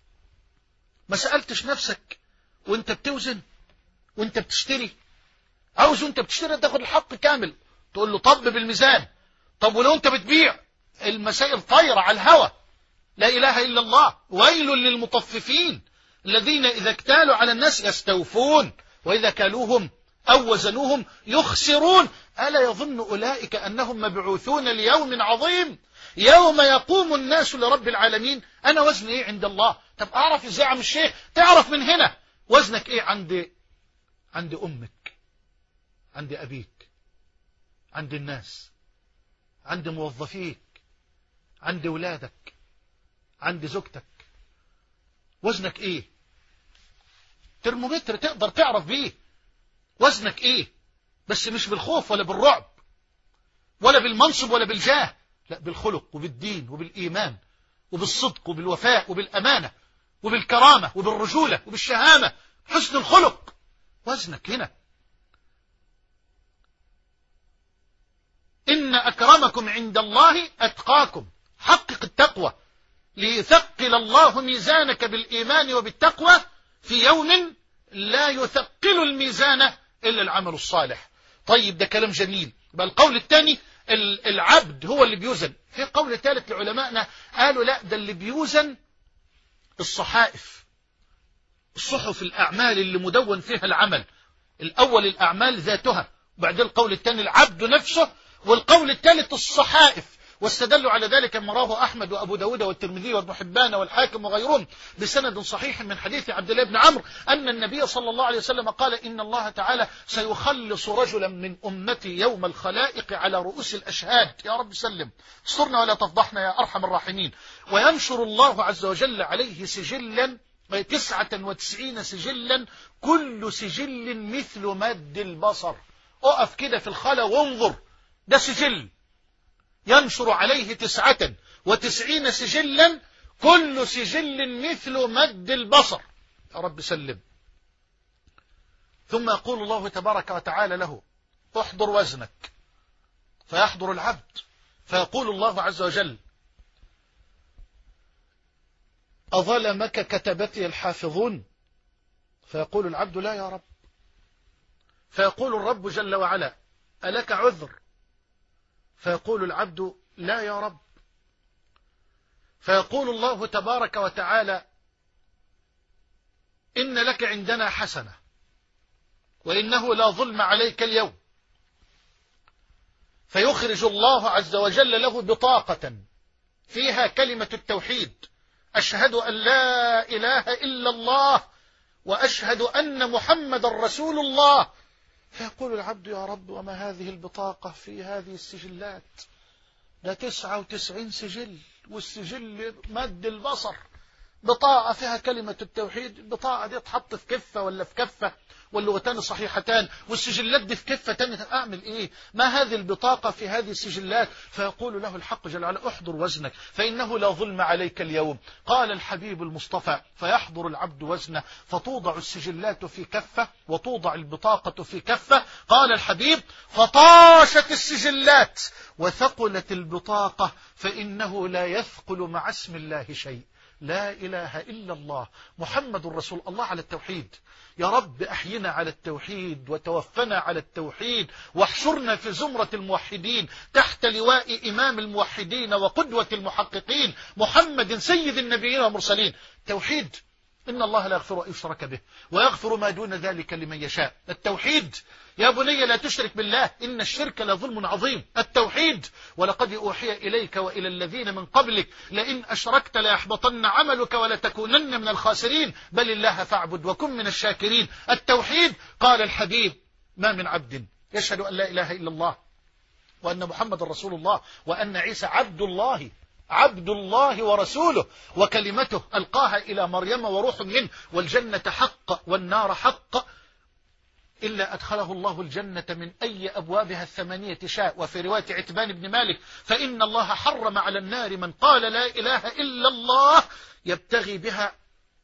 ما سألتش نفسك وانت بتوزن وانت بتشتري؟ عاوز وانت بتشتري تاخد الحق كامل، تقول له طب بالميزان. طب ولو انت بتبيع؟ المسائل طايرة على الهوى. لا إله إلا الله. ويل للمطففين الذين إذا اكتالوا على الناس يستوفون وإذا كالوهم أو وزنوهم يخسرون. ألا يظن أولئك أنهم مبعوثون ليوم عظيم يوم يقوم الناس لرب العالمين؟ أنا وزني إيه عند الله؟ طب أعرف إزاي عم الشيخ؟ تعرف من هنا وزنك إيه عند عند أمك، عند أبيك، عند الناس، عند موظفيك، عند أولادك، عند زوجتك. وزنك إيه؟ ترمومتر تقدر تعرف بيه وزنك إيه، بس مش بالخوف ولا بالرعب ولا بالمنصب ولا بالجاه، لا، بالخلق وبالدين وبالإيمان وبالصدق وبالوفاء وبالأمانة وبالكرامة وبالرجولة وبالشهامة، حسن الخلق. وزنك هنا. إن أكرمكم عند الله أتقاكم. حقق التقوى ليثقل الله ميزانك بالإيمان وبالتقوى في يوم لا يثقل الميزان إلا العمل الصالح. طيب، ده كلام جميل. بل القول الثاني العبد هو اللي بيوزن. في قول ثالث لعلمائنا قالوا لا، ده اللي بيوزن الصحائف، الصحف الأعمال اللي مدون فيها العمل. الأول الأعمال ذاتها، وبعدين القول الثاني العبد نفسه، والقول الثالث الصحائف. واستدلوا على ذلك ما رواه أحمد وأبو داود والترمذي وابن حبان والحاكم وغيرهم بسند صحيح من حديث عبد الله بن عمرو أن النبي صلى الله عليه وسلم قال: إن الله تعالى سيخلص رجلا من أمتي يوم الخلائق على رؤوس الأشهاد. يا رب سلم، استرنا ولا تفضحنا يا أرحم الراحمين. وينشر الله عز وجل عليه سجلا تسعة وتسعين سجلا، كل سجل مثل مد البصر. اقف كده في الخلا وانظر، ده سجل ينشر عليه تسعة وتسعين سجلا، كل سجل مثل مد البصر. يا رب سلم. ثم يقول الله تبارك وتعالى له: احضر وزنك. فيحضر العبد، فيقول الله عز وجل: أظلمك كتبتي الحافظون؟ فيقول العبد: لا يا رب. فيقول الرب جل وعلا: ألك عذر؟ فيقول العبد: لا يا رب. فيقول الله تبارك وتعالى: إن لك عندنا حسنة، وإنه لا ظلم عليك اليوم. فيخرج الله عز وجل له بطاقة فيها كلمة التوحيد: أشهد أن لا إله إلا الله وأشهد أن محمد رسول الله. فيقول العبد: يا رب، وما هذه البطاقة في هذه السجلات؟ ده تسعة وتسعين سجل، والسجل مد البصر. بطاقة فيها كلمة التوحيد، البطاقة دي تحط في كفة ولا في كفة، واللغتان صحيحتان، والسجلات دي في كفة تانية. أعمل إيه؟ ما هذه البطاقة في هذه السجلات؟ فيقول له الحق جل وعلا: احضر وزنك فإنه لا ظلم عليك اليوم. قال الحبيب المصطفى: فيحضر العبد وزنه، فتوضع السجلات في كفة وتوضع البطاقة في كفة. قال الحبيب: فطاشت السجلات وثقلت البطاقة، فإنه لا يثقل مع اسم الله شيء. لا إله إلا الله محمد رسول الله. على التوحيد. يا رب أحينا على التوحيد، وتوفنا على التوحيد، واحشرنا في زمرة الموحدين تحت لواء إمام الموحدين وقدوة المحققين محمد سيد النبيين والمرسلين. توحيد. إن الله لا يغفر أن يشرك به ويغفر ما دون ذلك لمن يشاء. التوحيد. يا بني لا تشرك بالله إن الشرك لظلم عظيم. التوحيد. ولقد أوحي إليك وإلى الذين من قبلك لئن أشركت ليحبطن عملك ولتكونن من الخاسرين بل الله فاعبد وكن من الشاكرين. التوحيد. قال الحبيب: ما من عبد يشهد أن لا إله إلا الله وأن محمد رسول الله وأن عيسى عبد الله عبد الله ورسوله وكلمته ألقاها إلى مريم وروح منه والجنة حق والنار حق إلا أدخله الله الجنة من أي أبوابها الثمانية شاء. وفي رواية عتبان بن مالك: فإن الله حرم على النار من قال لا إله إلا الله يبتغي بها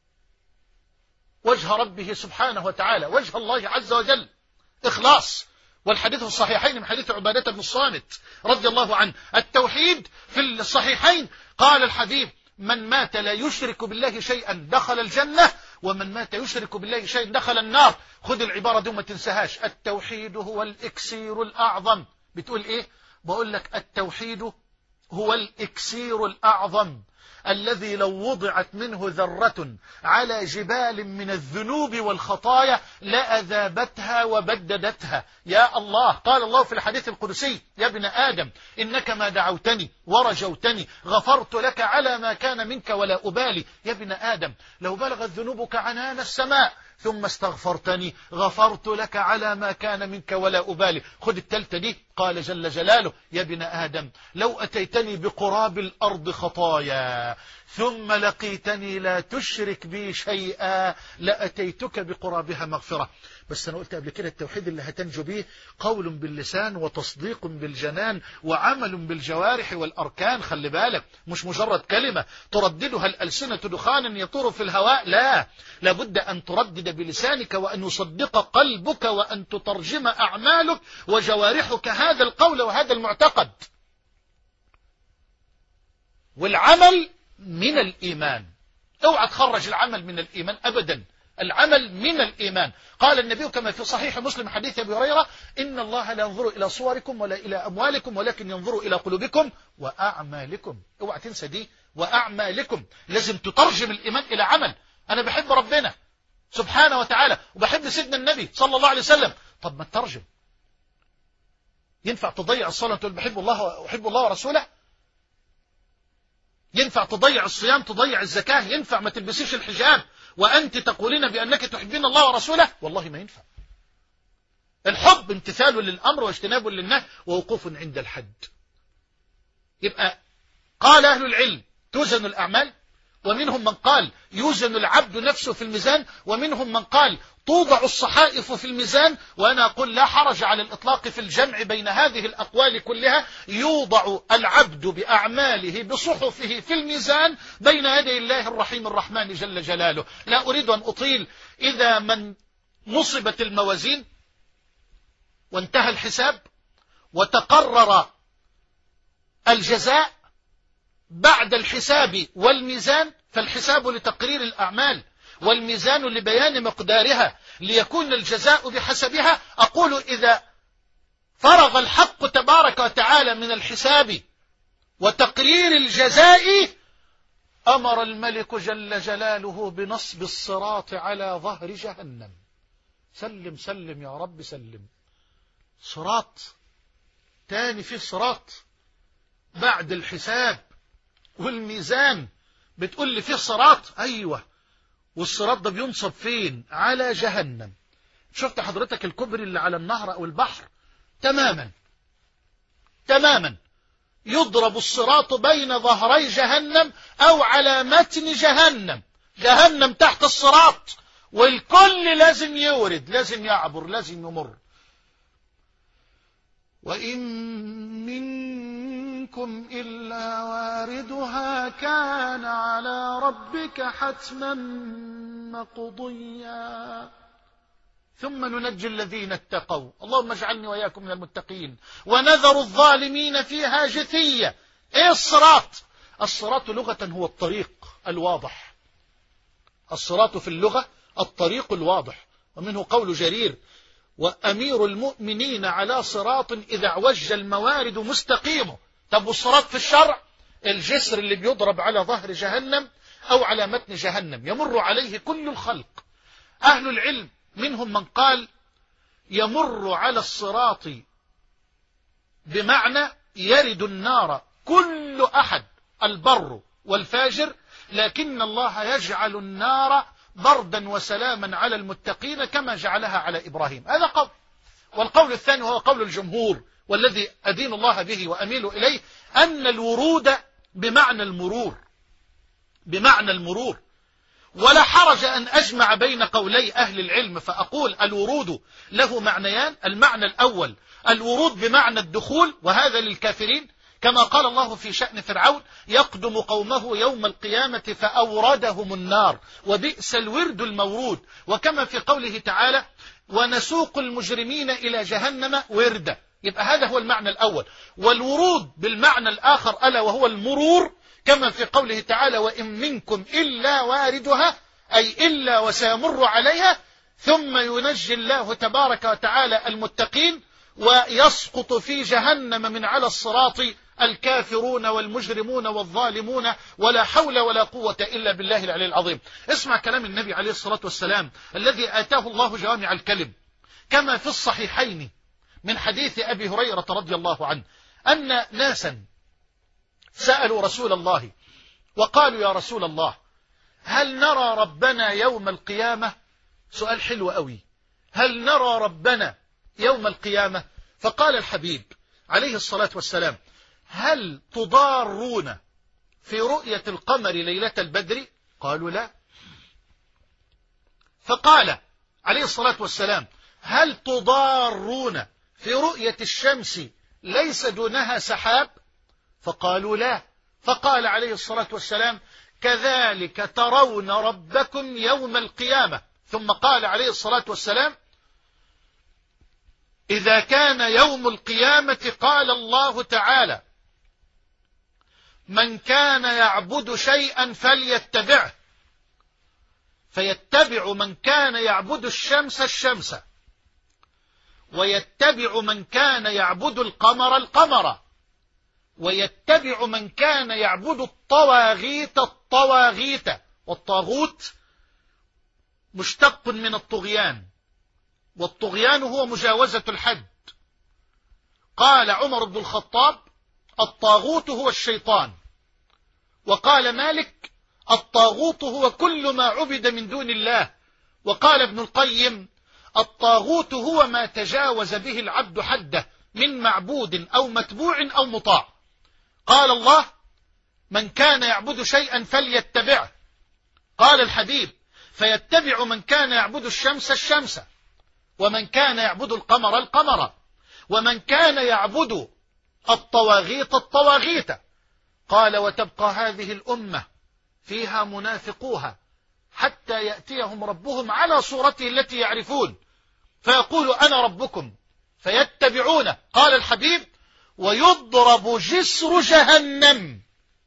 وجه ربه سبحانه وتعالى، وجه الله عز وجل، إخلاص. والحديث في الصحيحين من حديث عبادة بن الصامت رضي الله عنه. التوحيد في الصحيحين قال الحبيب: من مات لا يشرك بالله شيئا دخل الجنة، ومن مات يشرك بالله شيئا دخل النار. خذ العبارة دي وما تنساهاش: التوحيد هو الإكسير الأعظم. بتقول إيه؟ بقول لك التوحيد هو الإكسير الأعظم الذي لو وضعت منه ذرة على جبال من الذنوب والخطايا لأذابتها وبددتها. يا الله، قال الله في الحديث القدسي: يا ابن آدم إنك ما دعوتني ورجوتني غفرت لك على ما كان منك ولا أبالي. يا ابن آدم لو بلغت ذنوبك عنان السماء ثم استغفرتني غفرت لك على ما كان منك ولا أبالي. خذ التالتة دي، قال جل جلاله: يا ابن آدم لو أتيتني بقراب الأرض خطايا ثم لقيتني لا تشرك بي شيئا لأتيتك بقرابها مغفرة. بس أنا قلت قبل كده التوحيد اللي هتنجو به قول باللسان وتصديق بالجنان وعمل بالجوارح والأركان. خلي بالك، مش مجرد كلمة ترددها الألسنة دخانا يطور في الهواء، لا، لابد أن تردد بلسانك وأن يصدق قلبك وأن تترجم أعمالك وجوارحك هذا القول وهذا المعتقد. والعمل من الإيمان، اوعى تخرج العمل من الإيمان أبدا، العمل من الإيمان. قال النبي كما في صحيح مسلم حديث أبي هريرة: إن الله لا ينظر إلى صوركم ولا إلى أموالكم ولكن ينظر إلى قلوبكم وأعمالكم. اوعى تنسى دي، وأعمالكم. لازم تترجم الإيمان إلى عمل. أنا بحب ربنا سبحانه وتعالى وبحب سيدنا النبي صلى الله عليه وسلم، طب ما تترجم. ينفع تضيع الصلاة وتقول بحب الله وأحب الله ورسوله؟ ينفع تضيع الصيام، تضيع الزكاة؟ ينفع ما تلبسيش الحجاب وأنت تقولين بأنك تحبين الله ورسوله؟ والله ما ينفع. الحب امتثال للأمر واجتناب للنهي ووقوف عند الحد. يبقى قال أهل العلم توزن الأعمال، ومنهم من قال يوزن العبد نفسه في الميزان، ومنهم من قال توضع الصحائف في الميزان. وأنا أقول لا حرج على الإطلاق في الجمع بين هذه الأقوال كلها. يوضع العبد بأعماله بصحفه في الميزان بين يدي الله الرحيم الرحمن جل جلاله. لا أريد أن أطيل. إذا من نصبت الموازين وانتهى الحساب وتقرر الجزاء بعد الحساب والميزان، فالحساب لتقرير الأعمال والميزان لبيان مقدارها ليكون الجزاء بحسبها. أقول إذا فرغ الحق تبارك وتعالى من الحساب وتقرير الجزاء أمر الملك جل جلاله بنصب الصراط على ظهر جهنم. سلم سلم يا رب سلم. صراط تاني، في صراط بعد الحساب والميزان، بتقول لي فيه صراط؟ أيوة، والصراط ده بينصب فين؟ على جهنم. شفت حضرتك الكوبري اللي على النهر أو البحر؟ تماما تماما يضرب الصراط بين ظهري جهنم أو على متن جهنم. جهنم تحت الصراط، والكل لازم يورد، لازم يعبر، لازم يمر. وإن منكم إلا واردها كان على ربك حتما مقضيا ثم ننجي الذين اتقوا. اللهم اجعلني وإياكم من المتقين ونذر الظالمين فيها جثيا. ايه الصراط؟ الصراط لغة هو الطريق الواضح. الصراط في اللغة الطريق الواضح، ومنه قول جرير: وأمير المؤمنين على صراط إذا اعوج الموارد مستقيمه. طب والصراط في الشرع؟ الجسر اللي بيضرب على ظهر جهنم أو على متن جهنم يمر عليه كل الخلق. أهل العلم منهم من قال يمر على الصراط بمعنى يرد النار كل أحد، البر والفاجر، لكن الله يجعل النار بردا وسلاما على المتقين كما جعلها على إبراهيم. هذا قول. والقول الثاني وهو قول الجمهور والذي أدين الله به وأميل إليه، أن الورود بمعنى المرور، بمعنى المرور. ولا حرج أن أجمع بين قولي أهل العلم فأقول الورود له معنيان. المعنى الأول الورود بمعنى الدخول، وهذا للكافرين، كما قال الله في شأن فرعون: يقدم قومه يوم القيامة فأوردهم النار وبئس الورد المورود. وكما في قوله تعالى: ونسوق المجرمين إلى جهنم وردا. يبقى هذا هو المعنى الأول. والورود بالمعنى الآخر ألا وهو المرور، كما في قوله تعالى: وإن منكم إلا واردها، أي إلا وسيمر عليها، ثم ينجي الله تبارك وتعالى المتقين ويسقط في جهنم من على الصراط الكافرون والمجرمون والظالمون، ولا حول ولا قوة إلا بالله العلي العظيم. اسمع كلام النبي عليه الصلاة والسلام الذي آتاه الله جوامع الكلم، كما في الصحيحين من حديث أبي هريرة رضي الله عنه أن ناسا سألوا رسول الله وقالوا يا رسول الله هل نرى ربنا يوم القيامة؟ سؤال حلو قوي، هل نرى ربنا يوم القيامة؟ فقال الحبيب عليه الصلاة والسلام هل تضارون في رؤية القمر ليلة البدر؟ قالوا لا. فقال عليه الصلاة والسلام هل تضارون في رؤية الشمس ليس دونها سحاب؟ فقالوا لا. فقال عليه الصلاة والسلام كذلك ترون ربكم يوم القيامة. ثم قال عليه الصلاة والسلام إذا كان يوم القيامة قال الله تعالى من كان يعبد شيئا فليتبعه، فيتبع من كان يعبد الشمس الشمس، ويتبع من كان يعبد القمر القمر، ويتبع من كان يعبد الطواغيت الطواغيت. والطاغوت مشتق من الطغيان، والطغيان هو مجاوزة الحد. قال عمر بن الخطاب الطاغوت هو الشيطان، وقال مالك الطاغوت هو كل ما عبد من دون الله، وقال ابن القيم الطاغوت هو ما تجاوز به العبد حده من معبود أو متبوع أو مطاع. قال الله من كان يعبد شيئا فليتبعه. قال الحبيب فيتبع من كان يعبد الشمس الشمس، ومن كان يعبد القمر القمر، ومن كان يعبد الطواغيت الطواغيت. قال وتبقى هذه الأمة فيها منافقوها حتى يأتيهم ربهم على صورته التي يعرفون، فيقول أنا ربكم فيتبعونه. قال الحبيب ويضرب جسر جهنم،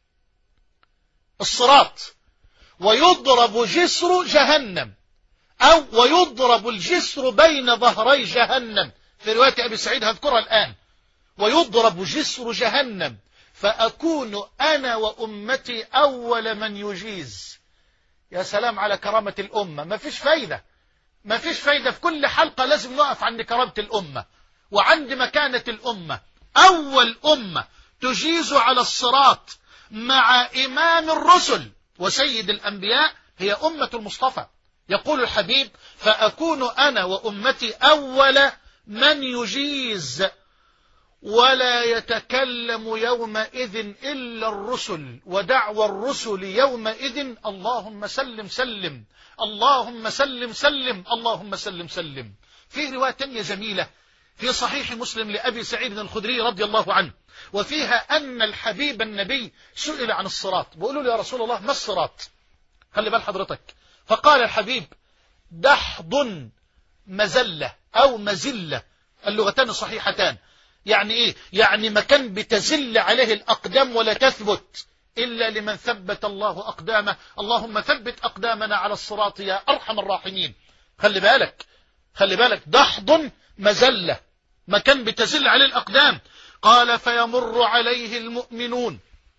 الصراط، ويضرب جسر جهنم، أو ويضرب الجسر بين ظهري جهنم، في رواية أبي سعيد هذكرها الآن، ويضرب جسر جهنم فأكون أنا وأمتي أول من يجيز. يا سلام على كرامة الأمة، ما فيش فايدة، ما فيش فايدة، في كل حلقة لازم نقف عند كرامة الأمة وعند مكانة الأمة. أول أمة تجيز على الصراط مع إمام الرسل وسيد الأنبياء هي أمة المصطفى. يقول الحبيب فأكون أنا وأمتي أول من يجيز، ولا يتكلم يومئذ إلا الرسل، ودعوى الرسل يومئذ اللهم سلم سلم، اللهم سلم سلم، اللهم سلم سلم. في رواية تانية جميلة في صحيح مسلم لأبي سعيد الخدري رضي الله عنه، وفيها أن الحبيب النبي سئل عن الصراط، بيقولوا له يا رسول الله ما الصراط؟ خلي بال حضرتك. فقال الحبيب دحض مزلة أو مزلة، اللغتان صحيحتان. يعني إيه؟ يعني مكان بتزل عليه الأقدام ولا تثبت إلا لمن ثبت الله أقدامه. اللهم ثبت أقدامنا على الصراط يا أرحم الراحمين. خلي بالك، خلي بالك، دحض مزلة، مكان بتزل عليه الأقدام. قال فيمر عليه المؤمنون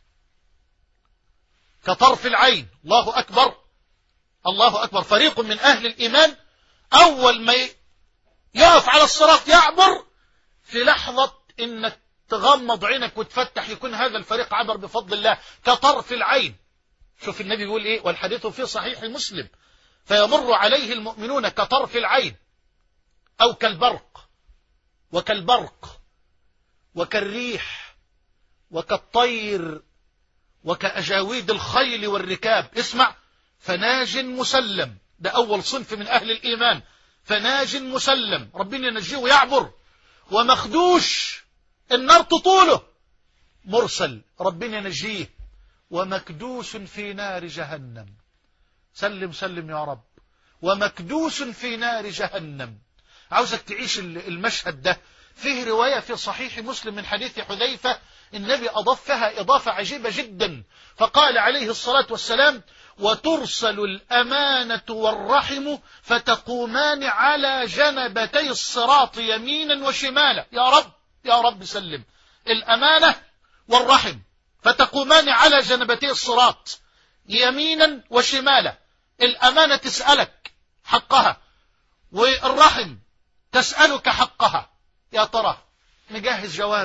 كطرف العين. الله أكبر، الله أكبر. فريق من أهل الإيمان أول ما يقف على الصراط يعبر، في لحظة إنك تغمض عينك وتفتح يكون هذا الفريق عبر بفضل الله كطرف العين. شوف النبي يقول إيه، والحديث في صحيح مسلم فيمر عليه المؤمنون كطرف العين أو كالبرق وكالبرق وكالريح وكالطير وكأجاويد الخيل والركاب. اسمع، فناج مسلم، ده أول صنف من أهل الإيمان، فناج مسلم، ربنا ينجيه ويعبر. ومخدوش النار تطوله، مرسل، ربنا ينجيه. ومكدوس في نار جهنم، سلم سلم يا رب. ومكدوس في نار جهنم. عاوزك تعيش المشهد ده. فيه رواية في صحيح مسلم من حديث حذيفة النبي أضافها إضافة عجيبة جدا، فقال عليه الصلاة والسلام وترسل الأمانة والرحم فتقومان على جنبتي الصراط يمينا وشمالا. يا رب، يا رب سلم. الأمانة والرحم، فتقومان على جنبتي الصراط يمينا وشمالا. الأمانة تسألك حقها، والرحم تسألك حقها. يا ترى نجهز جواب؟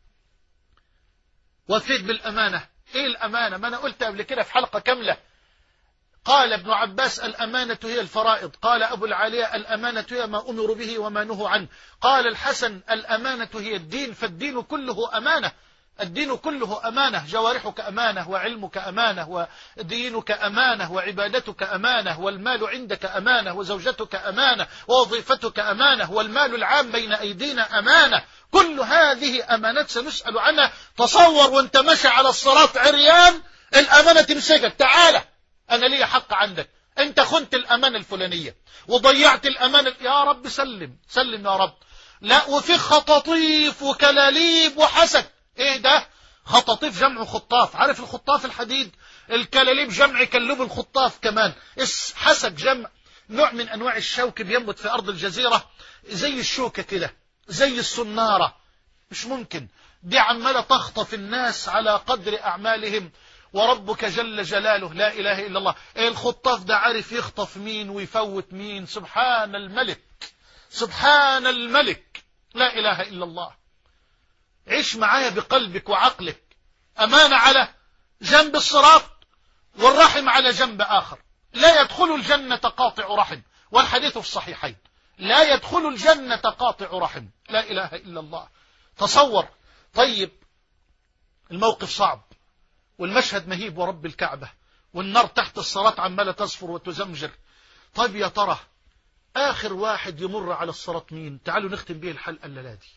وفيت بالأمانة. ايه الأمانة؟ ما أنا قلت قبل كده في حلقة كاملة. قال ابن عباس الأمانة هي الفرائض، قال أبو العالية الأمانة هي ما أمر به وما نهوا عنه، قال الحسن الأمانة هي الدين، فالدين كله أمانة، الدين كله أمانة، جوارحك أمانة، وعلمك أمانة، ودينك أمانة، وعبادتك أمانة، والمال عندك أمانة، وزوجتك أمانة، ووظيفتك أمانة، والمال العام بين أيدينا أمانة. كل هذه أمانات سنسأل عنها. تصور وانت ماشي على الصراط عريان، الأمانة تمسكك، تعالى أنا لي حق عندك، أنت خنت الأمانة الفلانية وضيعت الأمانة، يا رب سلم سلم يا رب. لا، وفي خطاطيف وكلاليب وحسك. ايه ده؟ خطاطيف جمع خطاف، عارف الخطاف الحديد؟ الكلاليب جمع كلوب الخطاف كمان. حسك جمع نوع من أنواع الشوك بينبت في أرض الجزيرة، زي الشوكة كده، زي السنارة. مش ممكن، دي عمالة تخطف الناس على قدر أعمالهم، وربك جل جلاله لا إله إلا الله. الخطاف ده عارف يخطف مين ويفوت مين. سبحان الملك، سبحان الملك، لا إله إلا الله. عيش معايا بقلبك وعقلك. أمانة على جنب الصراط، والرحم على جنب آخر. لا يدخل الجنة قاطع رحم، والحديث في الصحيحين، لا يدخل الجنة قاطع رحم. لا إله إلا الله. تصور. طيب الموقف صعب، والمشهد مهيب ورب الكعبة، والنار تحت الصراط عمالة تصفر وتزمجر. طيب يا ترى آخر واحد يمر على الصراط مين؟ تعالوا نختم به الحلقة الليلة دي.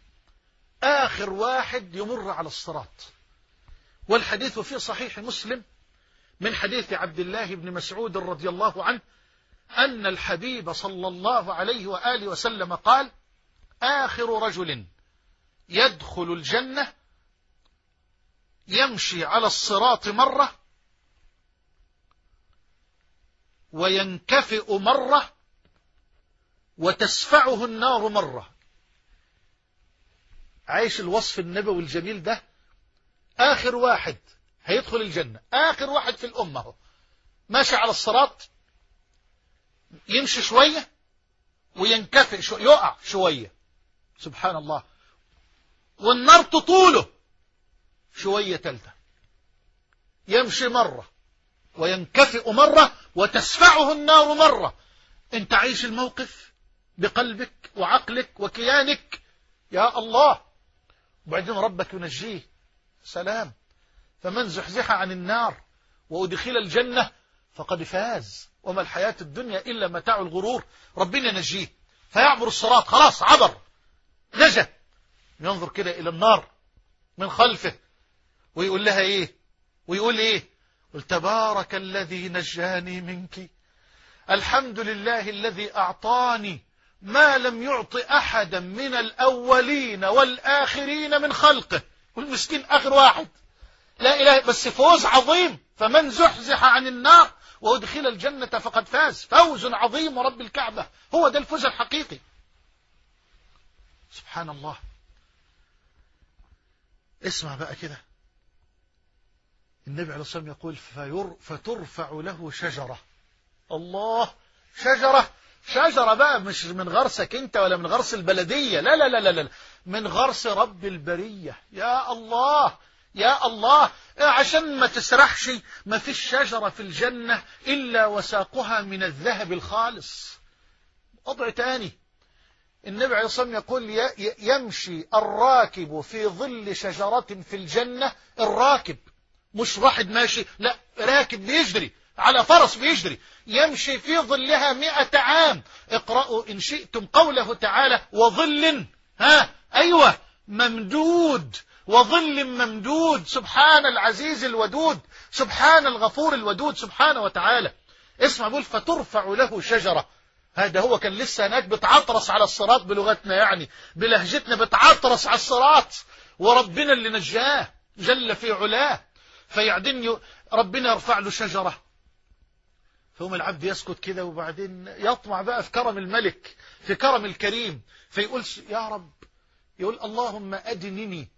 آخر واحد يمر على الصراط، والحديث في صحيح مسلم من حديث عبد الله بن مسعود رضي الله عنه أن الحبيب صلى الله عليه وآله وسلم قال: آخر رجل يدخل الجنة يمشي على الصراط مرة، وينكفئ مرة، وتسفعه النار مرة. عايش الوصف النبوي الجميل ده. آخر واحد هيدخل الجنة، آخر واحد في الأمة، ماشي على الصراط، يمشي شوية وينكفئ شوية، يقع شوية، سبحان الله، والنار تطوله شوية تالتة. يمشي مرة وينكفئ مرة وتسفعه النار مرة. انت عايش الموقف بقلبك وعقلك وكيانك، يا الله. وبعدين ربك ينجيه، سلام. فمن زحزح عن النار وأدخل الجنة فقد فاز، وما الحياة الدنيا إلا متاع الغرور. ربنا ينجيه فيعبر الصراط، خلاص عبر، نجا. ينظر كده إلى النار من خلفه ويقول لها إيه؟ ويقول إيه؟ قل تبارك الذي نجاني منك، الحمد لله الذي أعطاني ما لم يعط أحدا من الأولين والآخرين من خلقه. والمسكين آخر واحد، لا إله، بس فوز عظيم. فمن زحزح عن النار وأدخل الجنة فقد فاز، فوز عظيم ورب الكعبة. هو ده الفوز الحقيقي. سبحان الله. اسمع بقى كده، النبي عليه الصلاة والسلام يقول فير فترفع له شجرة. الله، شجرة، شجرة بقى مش من غرسك انت ولا من غرس البلدية، لا لا لا لا، من غرس رب البرية. يا الله يا الله. عشان ما تسرحش، ما فيش شجرة في الجنة إلا وساقها من الذهب الخالص. وضع تاني، النبي عليه الصلاة والسلام يقول يمشي الراكب في ظل شجرة في الجنة. الراكب مش واحد ماشي، لا، راكب بيجري على فرس بيجري، يمشي في ظلها مئة عام. اقرأوا إن شئتم قوله تعالى وظل، ها أيوة، ممدود، وظل ممدود. سبحان العزيز الودود، سبحان الغفور الودود سبحانه وتعالى. اسمع، بقول فترفع له شجرة. هذا هو كان لسه هناك بتعطرس على الصراط بلغتنا، يعني بلهجتنا بتعطرس على الصراط، وربنا اللي نجاه جل في علاه. فيعدن ربنا يرفع له شجرة، ثم العبد يسكت كده، وبعدين يطمع بقى في كرم الملك، في كرم الكريم، فيقول يا رب، يقول اللهم أدنني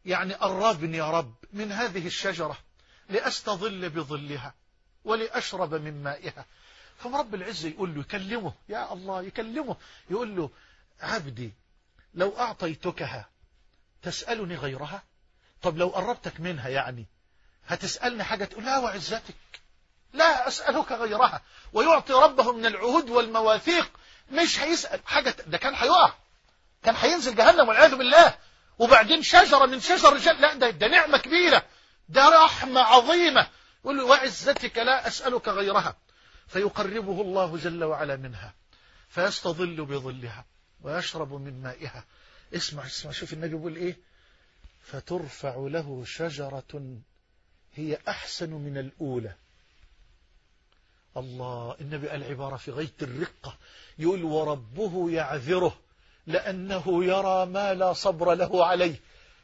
يعني قربني يا رب من هذه الشجرة لأستظل بظلها ولأشرب من مائها. فرب العزة يقول له، يكلمه، يا الله يكلمه، يقول له عبدي لو أعطيتكها تسألني غيرها؟ طب لو قربتك منها يعني هتسألني حاجة؟ تقول لا وعزتك لا أسألك غيرها. ويعطي ربه من العهود والمواثيق، مش هيسأل حاجة، ده كان هيقع، كان هينزل جهنم والعياذ بالله. وبعدين شجرة من شجر الجنة، لا ده, ده نعمة كبيرة، ده رحمة عظيمة. يقول له وعزتك لا أسألك غيرها. فيقربه الله جل وعلا منها فيستظل بظلها ويشرب من مائها. اسمع اسمع، شوف النبي يقول ايه: فترفع له شجرة هي أحسن من الأولى. الله، النبي قال عبارة في غاية الرقة، يقول وربه يعذره لأنه يرى ما لا صبر له عليه.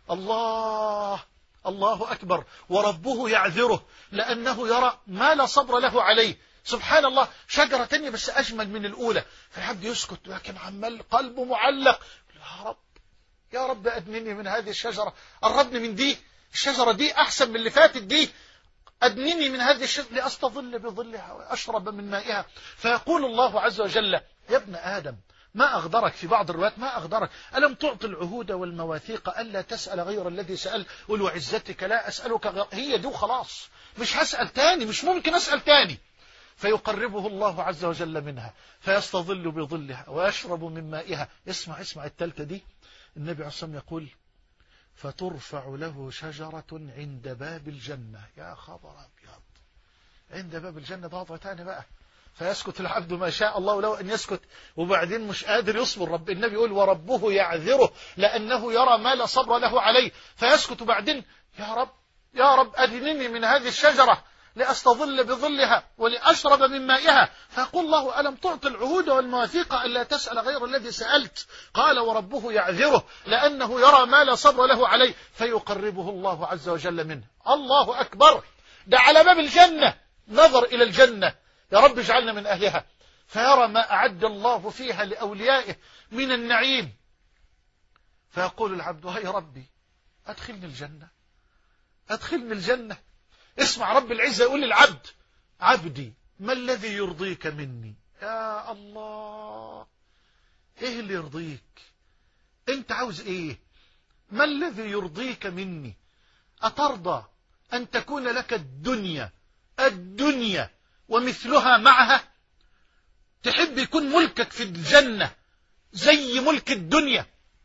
الله الله أكبر، وربه يعذره لأنه يرى ما لا صبر له عليه. سبحان الله، شجرة تانية بس أجمل من الأولى. فالعبد يسكت لكن عمال قلبه معلق، يا رب يا رب أدنني من هذه الشجرة، قربني من دي، الشجرة دي أحسن من اللي فاتت دي، أدنني من هذه الشجرة لأستظل بظلها وأشرب من مائها. فيقول الله عز وجل: يا ابن آدم ما أغدرك، في بعض الروايات ما أغدرك، ألم تعطي العهود والمواثيق ألا تسأل غير الذي سأل؟ قل وعزتك لا أسألك غير، هي دي وخلاص، مش هسأل تاني، مش ممكن أسأل تاني. فيقربه الله عز وجل منها فيستظل بظلها ويشرب من مائها. اسمع اسمع التالتة دي، النبي عليه الصلاة والسلام يقول: فترفع له شجرة عند باب الجنة. يا خبر أبيض، عند باب الجنة، ده وضع تاني بقى. فيسكت العبد ما شاء الله له أن يسكت، وبعدين مش قادر يصبر. رب النبي يقول: وربه يعذره لأنه يرى ما لا صبر له عليه. فيسكت، وبعدين يا رب يا رب أدنني من هذه الشجرة لأستظل بظلها ولأشرب من مائها. فيقول الله: ألم تعطي العهود والمواثيق ألا تسأل غير الذي سألت؟ قال: وربه يعذره لأنه يرى ما لا صبر له عليه. فيقربه الله عز وجل منه. الله أكبر، ده على باب الجنة، نظر إلى الجنة، يا رب اجعلنا من أهلها، فيرى ما أعد الله فيها لأوليائه من النعيم. فيقول العبد: هاي ربي أدخلني الجنة، أدخلني الجنة. اسمع رب العزة يقول للعبد: عبدي ما الذي يرضيك مني؟ يا الله، ايه اللي يرضيك؟ انت عاوز ايه؟ ما الذي يرضيك مني؟ أترضى أن تكون لك الدنيا الدنيا ومثلها معها؟ تحب يكون ملكك في الجنة زي ملك الدنيا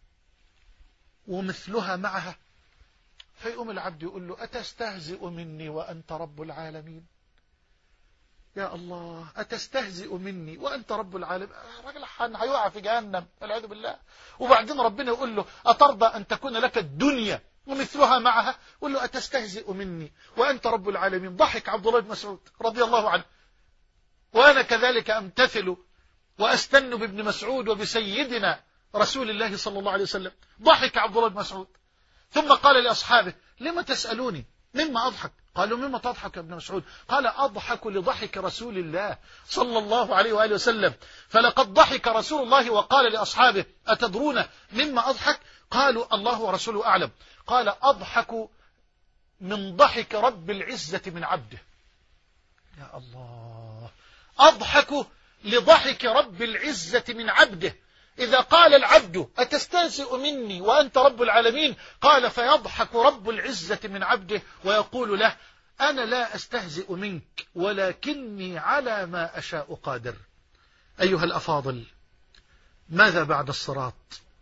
ومثلها معها؟ فيقوم العبد يقول له: أتستهزئ مني وأنت رب العالمين؟ يا الله، أتستهزئ مني وأنت رب العالمين؟ راجل هيقع في جهنم والعياذ بالله. وبعدين ربنا يقول له: أترضى أن تكون لك الدنيا ومثلها معها؟ يقول له: أتستهزئ مني وأنت رب العالمين. ضحك عبد الله بن مسعود رضي الله عنه، وأنا كذلك أمتثل وأستن بابن مسعود وبسيدنا رسول الله صلى الله عليه وسلم. ضحك عبد الله بن مسعود ثم قال لأصحابه: لما تسألوني مما أضحك؟ قالوا: مما تضحك يا ابن مسعود؟ قال: أضحك لضحك رسول الله صلى الله عليه وآله وسلم. فلقد ضحك رسول الله وقال لأصحابه: أتدرون مما أضحك؟ قالوا: الله ورسوله أعلم. قال: أضحك من ضحك رب العزة من عبده. يا الله، أضحك لضحك رب العزة من عبده. إذا قال العبد: أتستهزئ مني وأنت رب العالمين؟ قال: فيضحك رب العزة من عبده ويقول له: أنا لا أستهزئ منك ولكني على ما أشاء قادر. أيها الأفاضل، ماذا بعد الصراط؟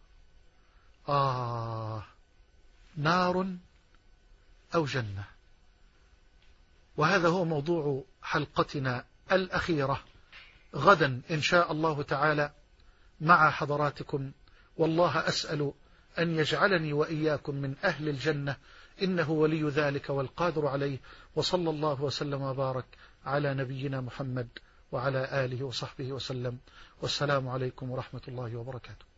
آه، نار أو جنة. وهذا هو موضوع حلقتنا الأخيرة غدا إن شاء الله تعالى مع حضراتكم. والله أسأل أن يجعلني وإياكم من أهل الجنة، إنه ولي ذلك والقادر عليه. وصلى الله وسلم وبارك على نبينا محمد وعلى آله وصحبه وسلم. والسلام عليكم ورحمة الله وبركاته.